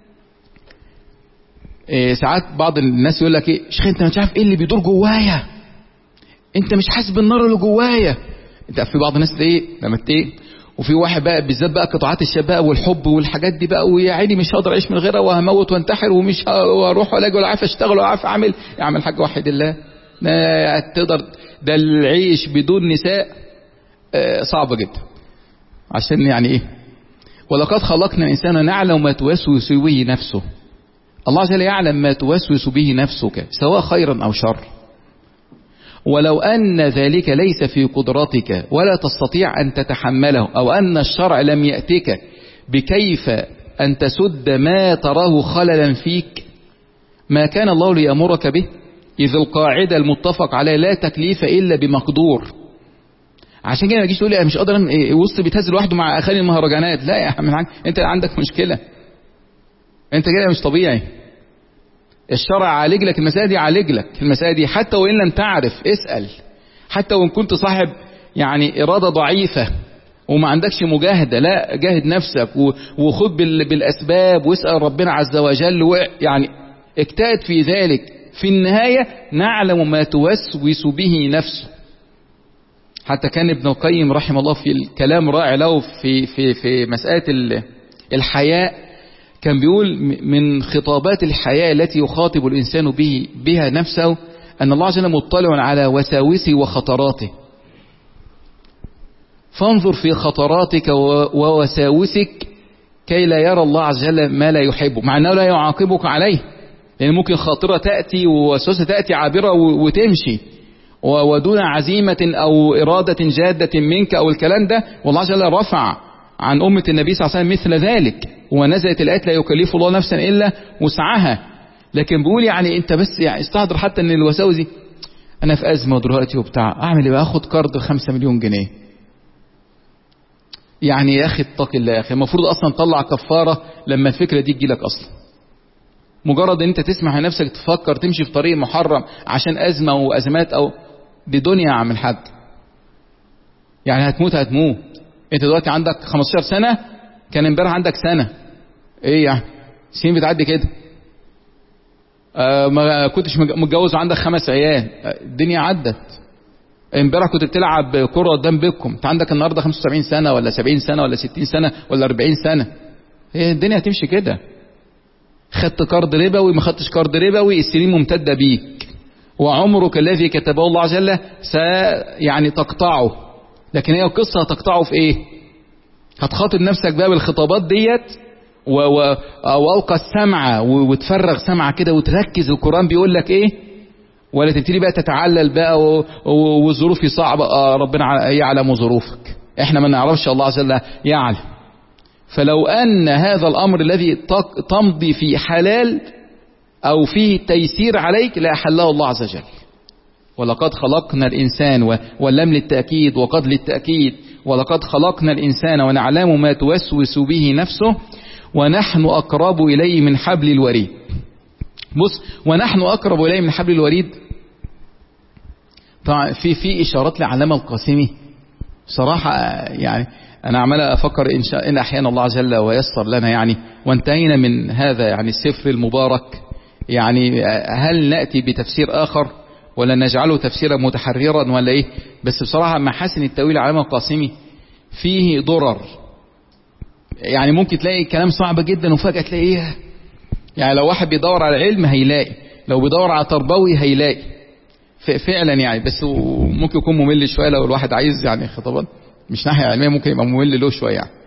إيه ساعات بعض الناس يقول لك ايه شيخ انت مش عارف ايه اللي بيدور جوايا، انت مش حاسس بالنار اللي جوايا. انت في بعض الناس ايه لما ايه وفي واحد بقى بالذات بقى قطاعات الشباب والحب والحاجات دي بقى، ويا عيني مش هقدر اعيش من غيرها وهموت وانتحر ومش هروح ولا اجي ولا عارف اشتغل ولا عارف اعمل. يعمل حاجه وحيد الله تقدر. ده العيش بدون نساء صعب جدا. عشان يعني ايه ولقد خلقنا الانسان نعلم ما توسوس به نفسه. الله عز وجل يعلم ما توسوس به نفسك سواء خيرا أو شر. ولو أن ذلك ليس في قدرتك ولا تستطيع أن تتحمله، أو أن الشرع لم يأتك بكيف أن تسد ما تراه خللا فيك، ما كان الله ليأمرك به، إذ القاعدة المتفق عليها لا تكليف إلا بمقدور. عشان كده ما تجيش تقول لي أنا مش قادر وسط بيتهز لوحده مع أغاني المهرجانات. لا يا عم أنت عندك مشكلة، انت كده مش طبيعي. الشرع عالج لك المسائل دي، عالج لك المسائل دي حتى وان لم تعرف اسأل، حتى وان كنت صاحب يعني ارادة ضعيفة وما عندكش مجاهدة، لا جاهد نفسك وخد بالاسباب واسأل ربنا عز وجل، يعني اجتهد في ذلك. في النهاية نعلم ما توسوس به نفسه. حتى كان ابن القيم رحمه الله في الكلام رائع له في في في مسألة الحياء، كان بيقول من خطابات الحياة التي يخاطب الإنسان به بها نفسه أن الله عز وجل مطلع على وساوسه وخطراته، فانظر في خطراتك ووساوسك كي لا يرى الله عز وجل ما لا يحبه، مع أنه لا يعاقبك عليه، لأن ممكن خاطرة تأتي ووسوسة تأتي عابرة وتمشي ودون عزيمة أو إرادة جادة منك أو الكلام ده. والله عز وجل رفع عن أمة النبي صلى الله عليه وسلم مثل ذلك، ونزلت الآيات لا يكلف الله نفسا إلا وسعها. لكن بيقول يعني أنت بس يعني استحضر حتى أن الوساوس دي، أنا في أزمة دلوقتي وبتاع، أعمل إيه بقى؟ أخد كارد خمسة مليون جنيه. يعني يا أخي اتق الله يا أخي، المفروض أصلا تطلع كفارة لما الفكرة دي تجيلك أصلا. مجرد أنت تسمح لنفسك تفكر تمشي في طريق محرم عشان أزمة وأزمات، أو دي دنيا يا عم الحاج، يعني هتموت هتموت. أنت دلوقتي عندك خمستاشر سنة، كان امبارح عندك سنة، ايه يعني سنين بتعدي كده. آه ما كنتش متجوز وعندك خمس عيال، الدنيا عدت. امبارح كنت بتلعب كرة قدام بيتكم، انت عندك النهارده خمسة وسبعين سنة ولا سبعين سنة ولا ستين سنة ولا أربعين سنة. هي الدنيا هتمشي كده. خدت كارد ربوي ما خدتش كارد ربوي، السنين ممتدة بيك، وعمرك الذي كتبه الله عز وجل س يعني تقطعه. لكن هي القصة هتقطعه في ايه؟ هتخاطب نفسك بقى بالخطابات ديت و... و... والقى السمع وتفرغ سمع كده وتركز القرآن بيقول لك ايه، ولا تبتدي بقى تتعلل بقى و... و... وظروفي صعبة. آه ربنا يعلم ظروفك، احنا ما نعرفش، الله عز وجل يعلم. فلو ان هذا الامر الذي تمضي في حلال او فيه تيسير عليك لا حله الله عز وجل. ولقد خلقنا الانسان، واللام للتأكيد وقد للتأكيد، ولقد خلقنا الإنسان ونعلم ما توسوس به نفسه ونحن أقرب إليه من حبل الوريد. بص، ونحن أقرب إليه من حبل الوريد، طبعا في في إشارات لعلامة القاسمي صراحة. يعني أنا عمال أفكر إن شاء إن أحيانا الله عز وجل ويسر لنا يعني وانتهينا من هذا يعني السفر المبارك، يعني هل نأتي بتفسير آخر ولا نجعله تفسيرا متحررا ولا ايه؟ بس بصراحة محاسن التأويل علامة القاسمي فيه ضرر. يعني ممكن تلاقي كلام صعب جدا وفجأة تلاقي ايه، يعني لو واحد بيدور على علم هيلاقي، لو بيدور على تربوي هيلاقي فعلا يعني. بس ممكن يكون ممل شوية لو الواحد عايز يعني خطابات مش ناحية علمية، ممكن يبقى ممل له شوية يعني.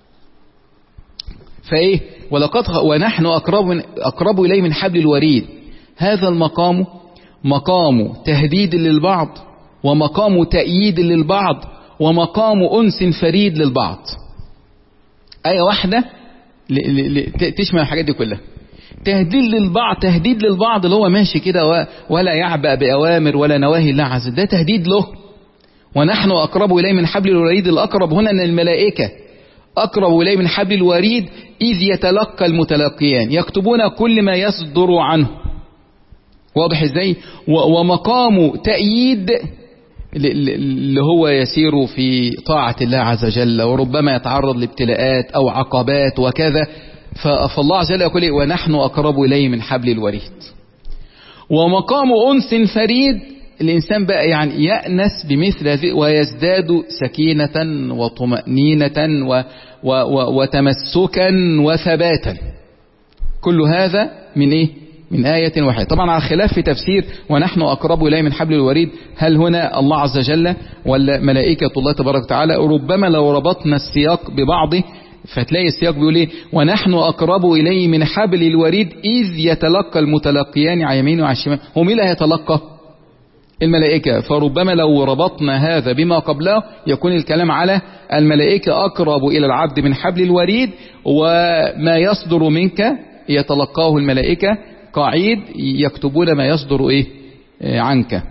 فايه ولقد ونحن أقرب, أقرب إليه من حبل الوريد. هذا المقام مقام تهديد للبعض، ومقام تأييد للبعض، ومقام أنس فريد للبعض. آية واحدة تشمل الحاجات دي كلها. تهديد للبعض، تهديد للبعض اللي هو ماشي كده ولا يعبأ بأوامر ولا نواهي الله عز وجل، ده تهديد له. ونحن أقرب إليه من حبل الوريد، الأقرب هنا أن الملائكة أقرب إليه من حبل الوريد إذ يتلقى المتلقيان يكتبون كل ما يصدر عنه. واضح ازاي؟ ومقام تأييد اللي هو يسير في طاعة الله عز وجل، وربما يتعرض لابتلاءات أو عقبات وكذا، فالله عز وجل يقول ونحن أقرب إليه من حبل الوريد. ومقام أنس فريد، الإنسان بقى يعني يأنس بمثل هذه ويزداد سكينة وطمأنينة و و و وتمسكا وثباتا. كل هذا من إيه؟ من آية واحدة. طبعا على خلاف في تفسير ونحن أقرب إليه من حبل الوريد، هل هنا الله عز وجل ولا ملائكة الله تبارك وتعالى؟ ربما لو ربطنا السياق ببعضه فتلاقي السياق بيقول ايه؟ ونحن أقرب إليه من حبل الوريد إذ يتلقى المتلقيان عن يمينه وعن الشمال. هم مين اللي هيتلقى؟ الملائكة. فربما لو ربطنا هذا بما قبله يكون الكلام على الملائكة أقرب إلى العبد من حبل الوريد، وما يصدر منك يتلقاه الملائكة قعيد يكتبون ما يصدر إيه عنك.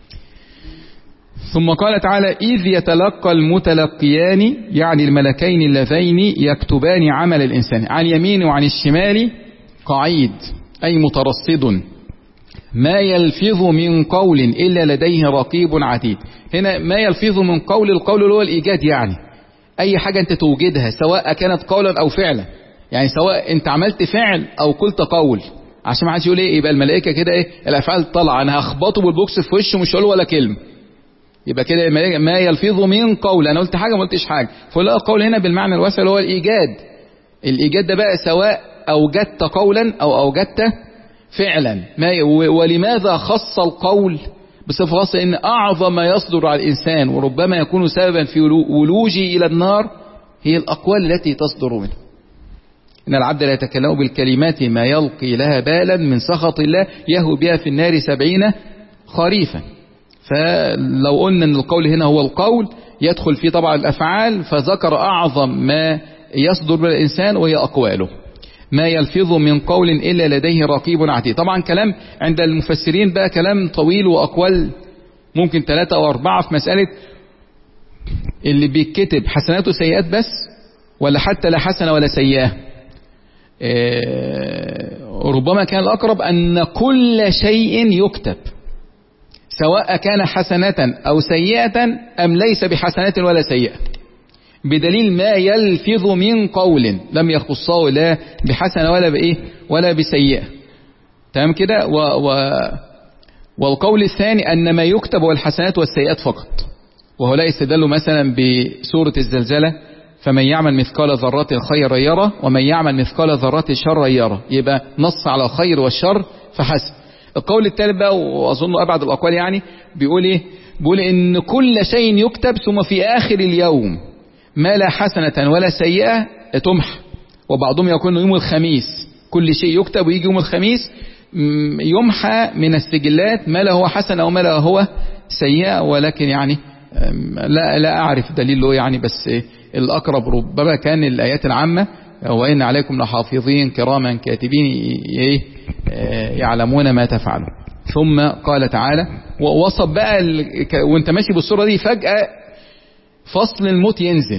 ثم قال تعالى إذ يتلقى المتلقيان، يعني الملكين اللذين يكتبان عمل الإنسان عن يمين وعن الشمال قعيد أي مترصد، ما يلفظ من قول إلا لديه رقيب عتيد. هنا ما يلفظ من قول، القول اللي هو الإيجاد، يعني أي حاجة أنت توجدها سواء كانت قولا أو فعلا، يعني سواء أنت عملت فعل أو قلت قول، عشان ما حدش يقول إيه يبقى الملائكة كده إيه الأفعال طالعة أنا هخبطه بالبوكس في وشه مش هقول ولا كلمة، يبقى كده الملائكة ما يلفظ من قول، أنا قلت حاجة ما قلتش حاجة. فلا القول هنا بالمعنى الواسع اللي هو الإيجاد. الإيجاد ده بقى سواء أوجدت قولا أو أوجدت فعلا. ما ولماذا خص القول بصفة خاصة؟ إن أعظم ما يصدر على الإنسان وربما يكون سببا في ولوجه إلى النار هي الأقوال التي تصدر منه. إن العبد لا يتكلم بالكلمات ما يلقي لها بالا من سخط الله يهوي بها في النار سبعين خريفا. فلو قلنا أن القول هنا هو القول يدخل فيه طبعا الأفعال، فذكر أعظم ما يصدر من الإنسان وهي أقواله. ما يلفظ من قول إلا لديه رقيب عتيد. طبعا كلام عند المفسرين بقى كلام طويل وأقوال ممكن ثلاثة أو أربعة في مسألة اللي بيكتب حسنات وسيئات بس ولا حتى لا حسنة ولا سيئة. ربما كان الأقرب أن كل شيء يكتب سواء كان حسنة أو سيئة أم ليس بحسنة ولا سيئة، بدليل ما يلفظ من قول لم يخصه لا بحسنة ولا بإيه ولا بسيئة. تمام كده. و و والقول الثاني أن ما يكتب والحسنات والسيئات فقط، وهو لا يستدل مثلا بسورة الزلزلة فمن يعمل مثقال ذرة خيرا يره ومن يعمل مثقال ذرة شرا يره، يبقى نص على الخير والشر فحسب. القول الثالث بقى وأظن أبعد الأقوال يعني بيقول إيه؟ بيقول إن كل شيء يكتب ثم في آخر اليوم ما لا حسنة ولا سيئة تمحى. وبعضهم يكون يوم الخميس كل شيء يكتب ويجي يوم الخميس يمحى من السجلات ما لا هو حسنة وما لا هو سيئة، ولكن يعني لا لا أعرف دليل له يعني، بس الأقرب ربما كان الآيات العامة وإن عليكم لحافظين كراما كاتبين يعلمون ما تفعلون. ثم قال تعالى ووصف بقى وانت ماشي بالصورة دي فجأة فصل الموت ينزل،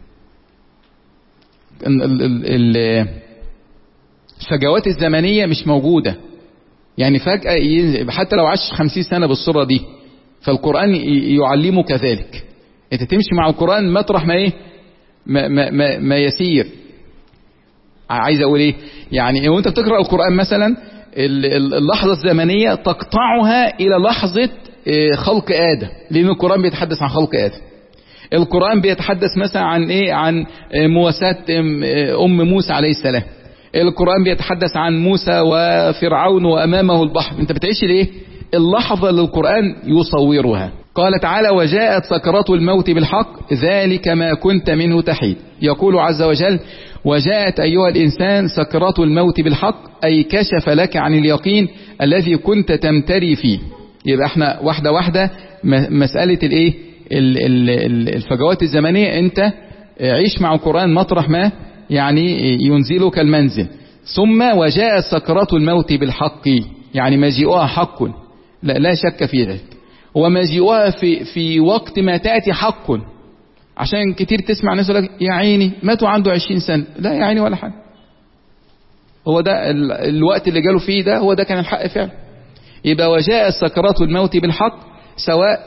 الفجوات الزمنية مش موجودة، يعني فجأة ينزل حتى لو عاش خمسين سنة بالصورة دي. فالقرآن يعلمك ذلك، انت تمشي مع القرآن مطرح ما ايه ما, ما, ما, ما يسير. عايز اقول ايه يعني وانت بتقرأ القرآن مثلا اللحظة الزمنية تقطعها الى لحظة خلق آدم، لان القرآن بيتحدث عن خلق آدم. القرآن بيتحدث مثلا عن ايه عن مواساة ام موسى عليه السلام. القرآن بيتحدث عن موسى وفرعون وامامه البحر. انت بتعيش الايه اللحظة اللي القرآن يصورها. قال تعالى وجاءت سكرات الموت بالحق ذلك ما كنت منه تحيد. يقول عز وجل وجاءت أيها الإنسان سكرات الموت بالحق، أي كشف لك عن اليقين الذي كنت تمتري فيه. يبقى احنا واحدة واحدة مسألة الايه الفجوات الزمنية، انت عيش مع القرآن مطرح ما يعني ينزلك المنزل. ثم وجاءت سكرات الموت بالحق، يعني مجيئها حق لا, لا شك في ذلك، ومجيئها في, في وقت ما تأتي حق. عشان كتير تسمع ناس يقول لك يا عيني ماتوا عنده عشرين سنة، لا يا عيني ولا حاجة، هو ده الوقت اللي جاله فيه ده هو ده كان الحق فعلا. يبقى وجاء سكرات الموت بالحق، سواء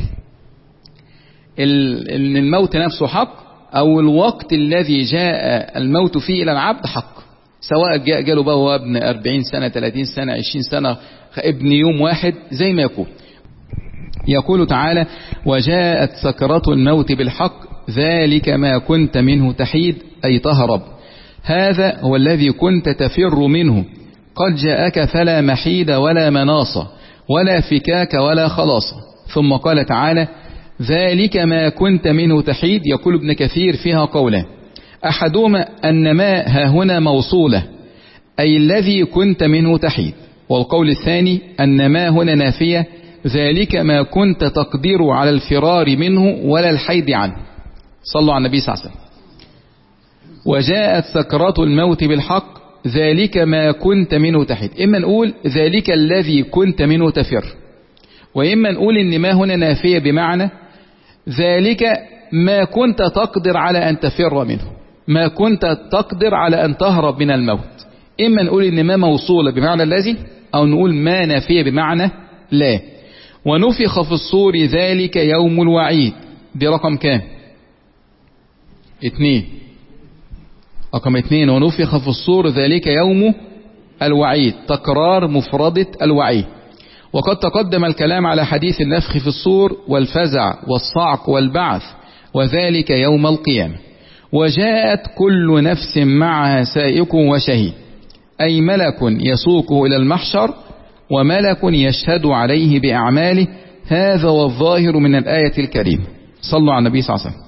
الموت نفسه حق أو الوقت الذي جاء الموت فيه إلى العبد حق، سواء جاء جاله بقى هو ابن أربعين سنة ثلاثين سنة عشرين سنة ابن يوم واحد زي ما يقول. يقول تعالى وجاءت سكرات الموت بالحق ذلك ما كنت منه تحيد، أي تهرب، هذا هو الذي كنت تفر منه، قد جاءك فلا محيد ولا مناص ولا فكاك ولا خلاص. ثم قال تعالى ذلك ما كنت منه تحيد. يقول ابن كثير فيها قولان، أحدهما أن ما ها هنا موصولة أي الذي كنت منه تحيد، والقول الثاني أن ما هنا نافية ذلك ما كنت تقدر على الفرار منه ولا الحيد عنه. صلوا على النبي صلى الله عليه وسلم. وجاءت سكرات الموت بالحق ذلك ما كنت منه تحيد، إما نقول ذلك الذي كنت منه تفر، وإما نقول إن ما هنا نافية بمعنى ذلك ما كنت تقدر على أن تفر منه، ما كنت تقدر على أن تهرب من الموت. إما نقول إن ما موصولة بمعنى الذي، أو نقول ما نافية بمعنى لا. ونفخ في الصور ذلك يوم الوعيد، دي رقم كام؟ اثنين، رقم اثنين. ونفخ في الصور ذلك يوم الوعيد، تكرار مفردة الوعيد. وقد تقدم الكلام على حديث النفخ في الصور والفزع والصعق والبعث، وذلك يوم القيامة. وجاءت كل نفس معها سائق وشهيد، أي ملك يسوقه إلى المحشر وملك يشهد عليه بأعماله، هذا والظاهر من الآية الكريمة. صلوا على النبي صلى الله عليه وسلم.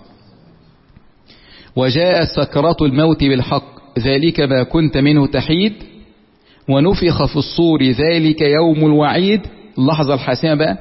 وجاءت سكرات الموت بالحق ذلك ما كنت منه تحيد، ونفخ في الصور ذلك يوم الوعيد. اللحظة الحاسمة بقى،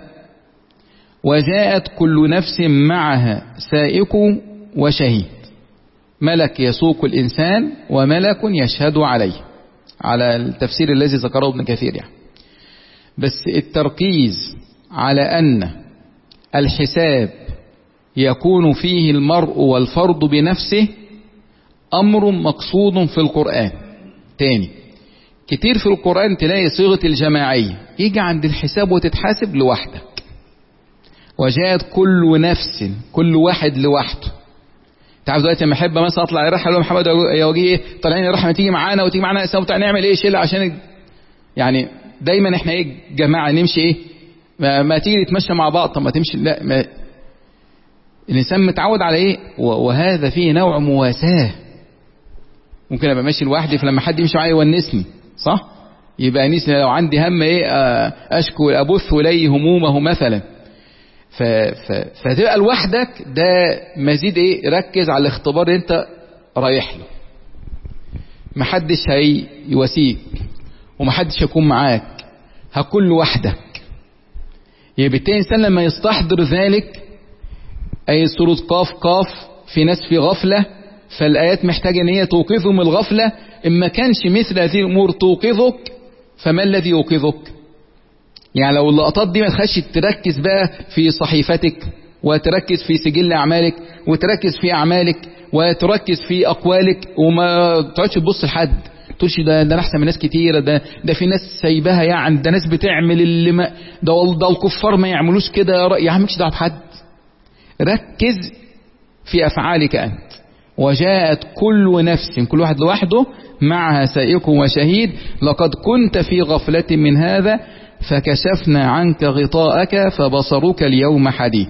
وجاءت كل نفس معها سائق وشهيد، ملك يسوق الإنسان وملك يشهد عليه، على التفسير الذي ذكره ابن كثير يعني. بس التركيز على أن الحساب يكون فيه المرء والفرد بنفسه أمر مقصود في القرآن. تاني، كتير في القرآن تلاقي صيغة الجماعية، يجي عند الحساب وتتحاسب لوحدك. وجاءت كل نفس، كل واحد لوحده. تعرف دلوقتي لما احب مثلا اطلع رحله اقول محمد يا وجيه ايه طالعين رحله ما تيجي معانا وتيجي معانا سوا نعمل ايه شله عشان يعني دايما احنا ايه جماعه نمشي ايه ما, ما تيجي نتمشى مع بعض. طب ما تمشي، لا ما الانسان متعود على ايه، وهذا فيه نوع مواساه. ممكن ابقى ماشي لوحدي فلما حد يمشي معايا يونسني، صح؟ يبقى انسني لو عندي هم ايه اشكو ابث اليه همومه مثلا. ف... ف... فتبقى لوحدك ده مزيد ايه، ركز على الاختبار اللي انت رايح له. محدش هيواسيك ومحدش هيكون معاك، هكون لوحدك. يبقى بالتالي الانسان لما يستحضر ذلك، اي سورة قاف قاف، في ناس في غفلة، فالآيات محتاجة ان هي توقظهم الغفلة. إن ما كانش مثل هذه الأمور توقظك، فما الذي يوقظك؟ يعني لو اللقطات دي ما تخش تركز بقى في صحيفتك، وتركز في سجل أعمالك، وتركز في أعمالك، وتركز في أقوالك، وما تقعدش تبص لحد تقولش ده ده أحسن من ناس كتيرة، ده ده في ناس سايباها، يعني ده ناس بتعمل اللي ما ده ده الكفار ما يعملوش كده. يا عم مالكش دعوة بحد، ركز في أفعالك أنت. وجاءت كل نفس، كل واحد لوحده، معها سائق وشهيد، لقد كنت في غفلة من هذا فكشفنا عنك غطاءك فبصرك اليوم حديد.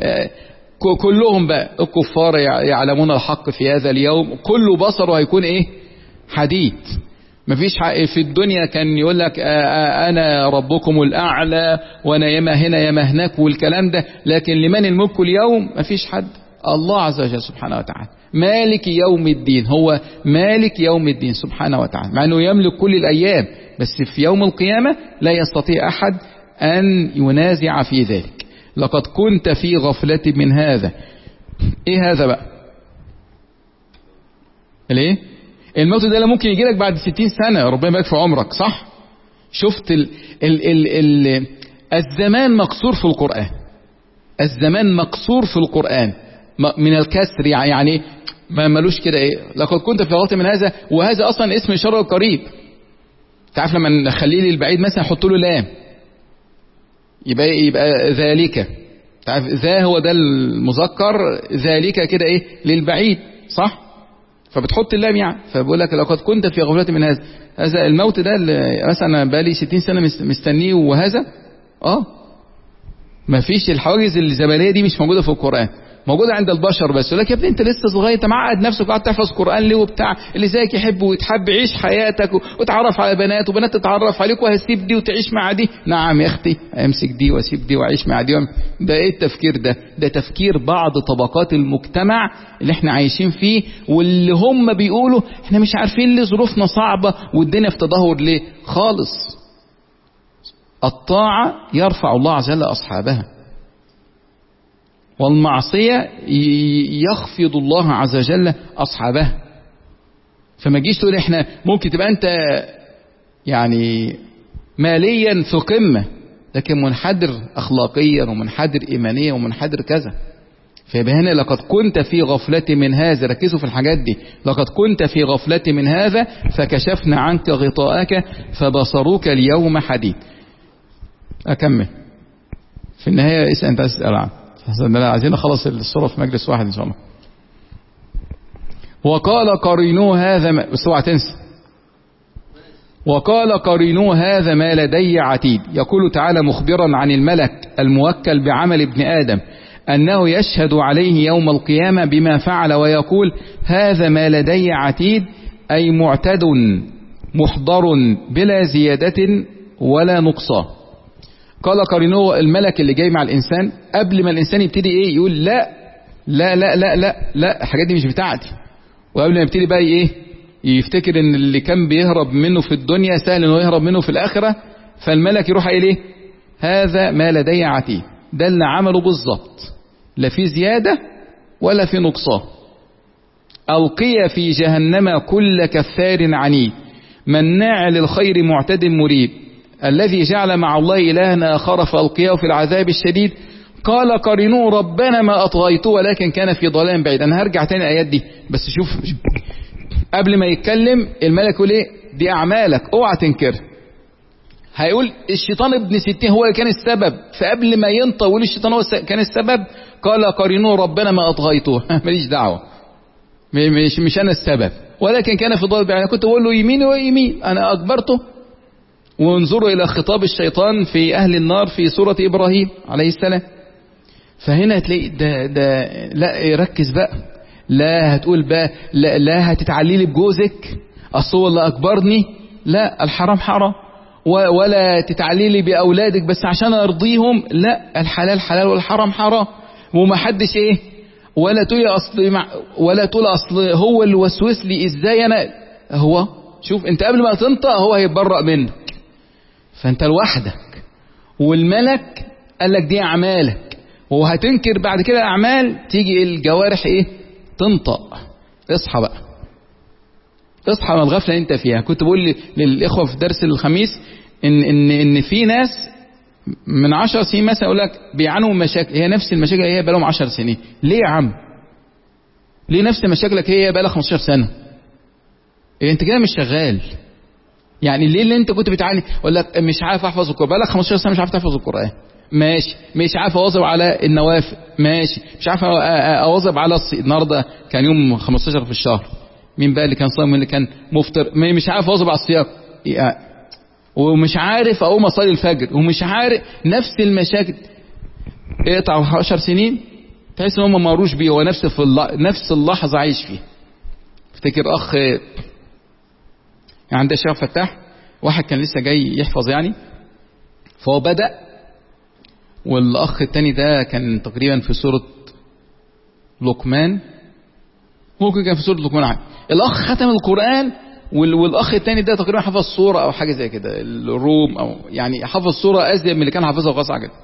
كلهم بقى الكفار يعلمون الحق في هذا اليوم، كل بصره هيكون ايه، حديد. مفيش حق في الدنيا كان يقول لك انا ربكم الاعلى وانا يما هنا يما هناك والكلام ده، لكن لمن الملك اليوم؟ مفيش حد، الله عز وجل سبحانه وتعالى مالك يوم الدين، هو مالك يوم الدين سبحانه وتعالى، مع انه يملك كل الايام، بس في يوم القيامة لا يستطيع احد ان ينازع في ذلك. لقد كنت في غفلة من هذا. ايه هذا بقى؟ الايه؟ الموت ده ممكن يجي لك بعد ستين سنة، ربنا يبارك في عمرك، صح؟ شفت ال ال ال ال الزمان مقصور في القرآن، الزمان مقصور في القرآن من الكسر، يعني ما ملوش كده ايه، لقد كنت في غفلة من هذا. وهذا اصلا اسم الشر القريب. تعرف لما نخليه للبعيد مثلا نحط له لام، يبقى يبقى ذلك، تعرف ذا هو ده المذكر، ذلك كده ايه للبعيد صح، فبتحط اللام يعني. فبقول لك لقد كنت في غفلة من هذا، هذا الموت ده مثلا بقالي ستين سنة مستنيه، وهذا اه ما فيش الحواجز الزمنية دي مش موجودة في القرآن، موجودة عند البشر بس. يقول لك يا ابني انت لسه صغير، انت معقد نفسك وقاعد تحفظ قرآن ليه وبتاع، اللي زيك يحب ويتحب، عيش حياتك وتعرف على بنات وبنات تتعرف عليك، وهسيب دي وتعيش مع دي. نعم يا اختي، امسك دي واسيب دي واعيش مع دي. ده ايه التفكير ده؟ ده تفكير بعض طبقات المجتمع اللي احنا عايشين فيه، واللي هم بيقولوا احنا مش عارفين ليه ظروفنا صعبة والدنيا في تدهور ليه خالص. الطاعة يرفع الله عز وجل أصحابها، والمعصية يخفض الله عز وجل أصحابها. فما تجيش تقول احنا ممكن تبقى انت يعني ماليا في قمة لكن منحدر أخلاقيا ومنحدر إيمانيا ومنحدر كذا. فيبقى هنا لقد كنت في غفلة من هذا، ركزوا في الحاجات دي، لقد كنت في غفلة من هذا فكشفنا عنك غطاءك فبصروك اليوم حديد. أكمل في النهاية، اسأل أنت تسأل عنه، عايزين نخلص الصورة في مجلس واحد إن شاء الله. وقال قرينو هذا ما... بس اوعى تنسى، وقال قرينو هذا ما لدي عتيد. يقول تعالى مخبرا عن الملك الموكل بعمل ابن آدم أنه يشهد عليه يوم القيامة بما فعل، ويقول هذا ما لدي عتيد، أي معتد محضر بلا زيادة ولا نقصان. قال قرينو الملك اللي جاي مع الإنسان قبل ما الإنسان يبتدي إيه يقول لا لا لا لا لا لا الحاجات دي مش بتاعتي، وقبل ما يبتدي بقى إيه يفتكر إن اللي كان بيهرب منه في الدنيا سهل إنه يهرب منه في الآخرة. فالملك يروح إيه ليه هذا ما لدي عتيد، ده اللي عمله بالظبط، لا في زيادة ولا في نقصان. ألقي في جهنم كل كفار عنيد مناع للخير معتد مريب الذي جعل مع الله إلها آخر فألقيه في العذاب الشديد. قال قرينوه ربنا ما أطغيته ولكن كان في ضلال بعيد. أنا هرجع تاني الآيات دي بس شوف قبل ما يتكلم الملك يقول إيه دي أعمالك اوعى تنكر. هيقول الشيطان ابن ستين هو اللي كان السبب، فقبل ما ينطق يقول الشيطان هو كان السبب. قال قرينوه ربنا ما أطغيته ماليش دعوة، مش, مش أنا السبب ولكن كان في ضلال بعيد. أنا كنت بقول له يمين ويمين، أنا أكبرته. وانظروا إلى خطاب الشيطان في أهل النار في سورة إبراهيم عليه السلام. فهنا تلاقي ده, ده لا ركز بقى، لا هتقول بقى لا, لا هتتعلي لي بجوزك أصل هو اللي أكبرني، لا الحرام حرام، ولا تتعلي لي بأولادك بس عشان أرضيهم، لا الحلال حلال والحرام حرام. ومحدش إيه ولا تقول أصل ولا تقول أصل هو اللي وسوس لي إزاي أنا، هو شوف أنت قبل ما تنطق هو هيتبرأ منك، فأنت لوحدك. والملك قال لك دي أعمالك، وهتنكر بعد كده أعمال تيجي الجوارح إيه تنطق. اصحى بقى، اصحى من الغفلة انت فيها. كنت بقول للإخوة في درس الخميس إن, إن, إن في ناس من عشر سنين مثلا يقول لك بيعانوا من مشاكل هي نفس المشاكل هي بقى لهم عشر سنين. ليه يا عم؟ ليه نفس مشاكلك هي بقى لها خمستاشر سنة؟ إيه انت كده مش شغال يعني. ليه اللي انت كنت بتعاني يقول لك مش عارف احفظ القرآن، بقى لك خمستاشر سنة مش عارف تحفظ القرآن، ماشي. مش عارف اواظب على النوافل، ماشي. مش عارف اواظب على الصيام، النهارده كان يوم خمستاشر في الشهر، مين بقى اللي كان صايم واللي كان مفطر؟ مش عارف اواظب على الصيام، ومش عارف اقوم اصلي الفجر، ومش عارف نفس المشاكل. اقطع عشر سنين تحس ان هم ما مروش بيه، هو نفس في اللح... نفس اللحظه عايش فيه. افتكر اخ يعني عند الشيخ فتاح، واحد كان لسه جاي يحفظ يعني، فهو بدأ، والاخ التاني ده كان تقريبا في سورة لقمان، ممكن كان في سورة لقمان عادي. الاخ ختم القرآن والاخ التاني ده تقريبا حفظ سورة او حاجة زي كده الروم، او يعني حفظ سورة ازيد من اللي كان حافظها وقصع كده.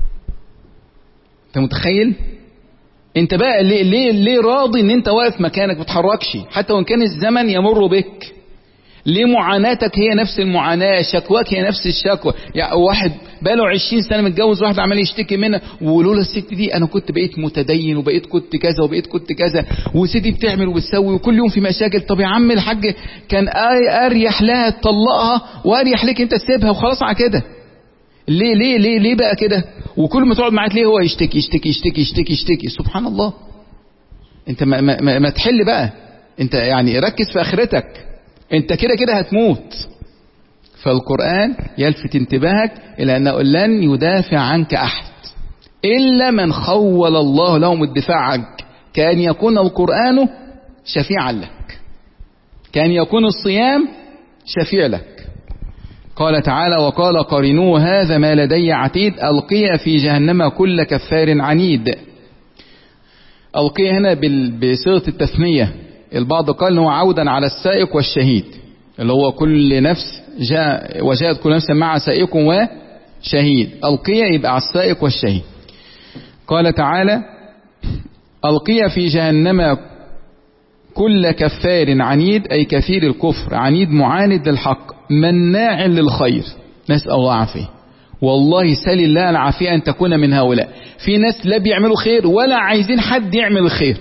انت متخيل؟ انت بقى ليه ليه ليه راضي ان انت واقف مكانك ما تتحركش حتى وان كان الزمن يمر بك؟ ليه معاناتك هي نفس المعاناة، شكواك هي نفس الشكوى؟ يعني واحد بقاله عشرين سنة متجوز واحد عمال يشتكي منها، ولولا الست دي انا كنت بقيت متدين وبقيت كنت كذا وبقيت كنت كذا، وستي بتعمل وبتسوي وكل يوم في مشاكل. طب يا عم الحاج كان اريح لها تطلقها واريح لك انت تسيبها وخلاص على كده. ليه ليه ليه ليه بقى كده؟ وكل ما تقعد معاه ليه هو يشتكي يشتكي يشتكي يشتكي يشتكي. سبحان الله. انت ما, ما, ما تحل بقى، انت يعني ركز في اخرتك، انت كده كده هتموت. فالقرآن يلفت انتباهك الى انه لن يدافع عنك احد الا من خول الله لهم الدفاع عنك، كأن يكون القرآن شفيعا لك، كأن يكون الصيام شفيع لك. قال تعالى: وقال قرنوه هذا ما لدي عتيد ألقي في جهنم كل كفار عنيد. ألقي هنا بصيغة التثنية، البعض قال انه عودا على السائق والشهيد، اللي هو كل نفس جاء وجاءت كل نفس مع سائق وشهيد. ألقي يبقى على السائق والشهيد. قال تعالى: ألقي في جهنم كل كفار عنيد، أي كثير الكفر، عنيد معاند للحق، مناع للخير. نسأل الله العافية. والله سل الله العافية أن تكون من هؤلاء. في ناس لا بيعملوا خير ولا عايزين حد يعمل الخير.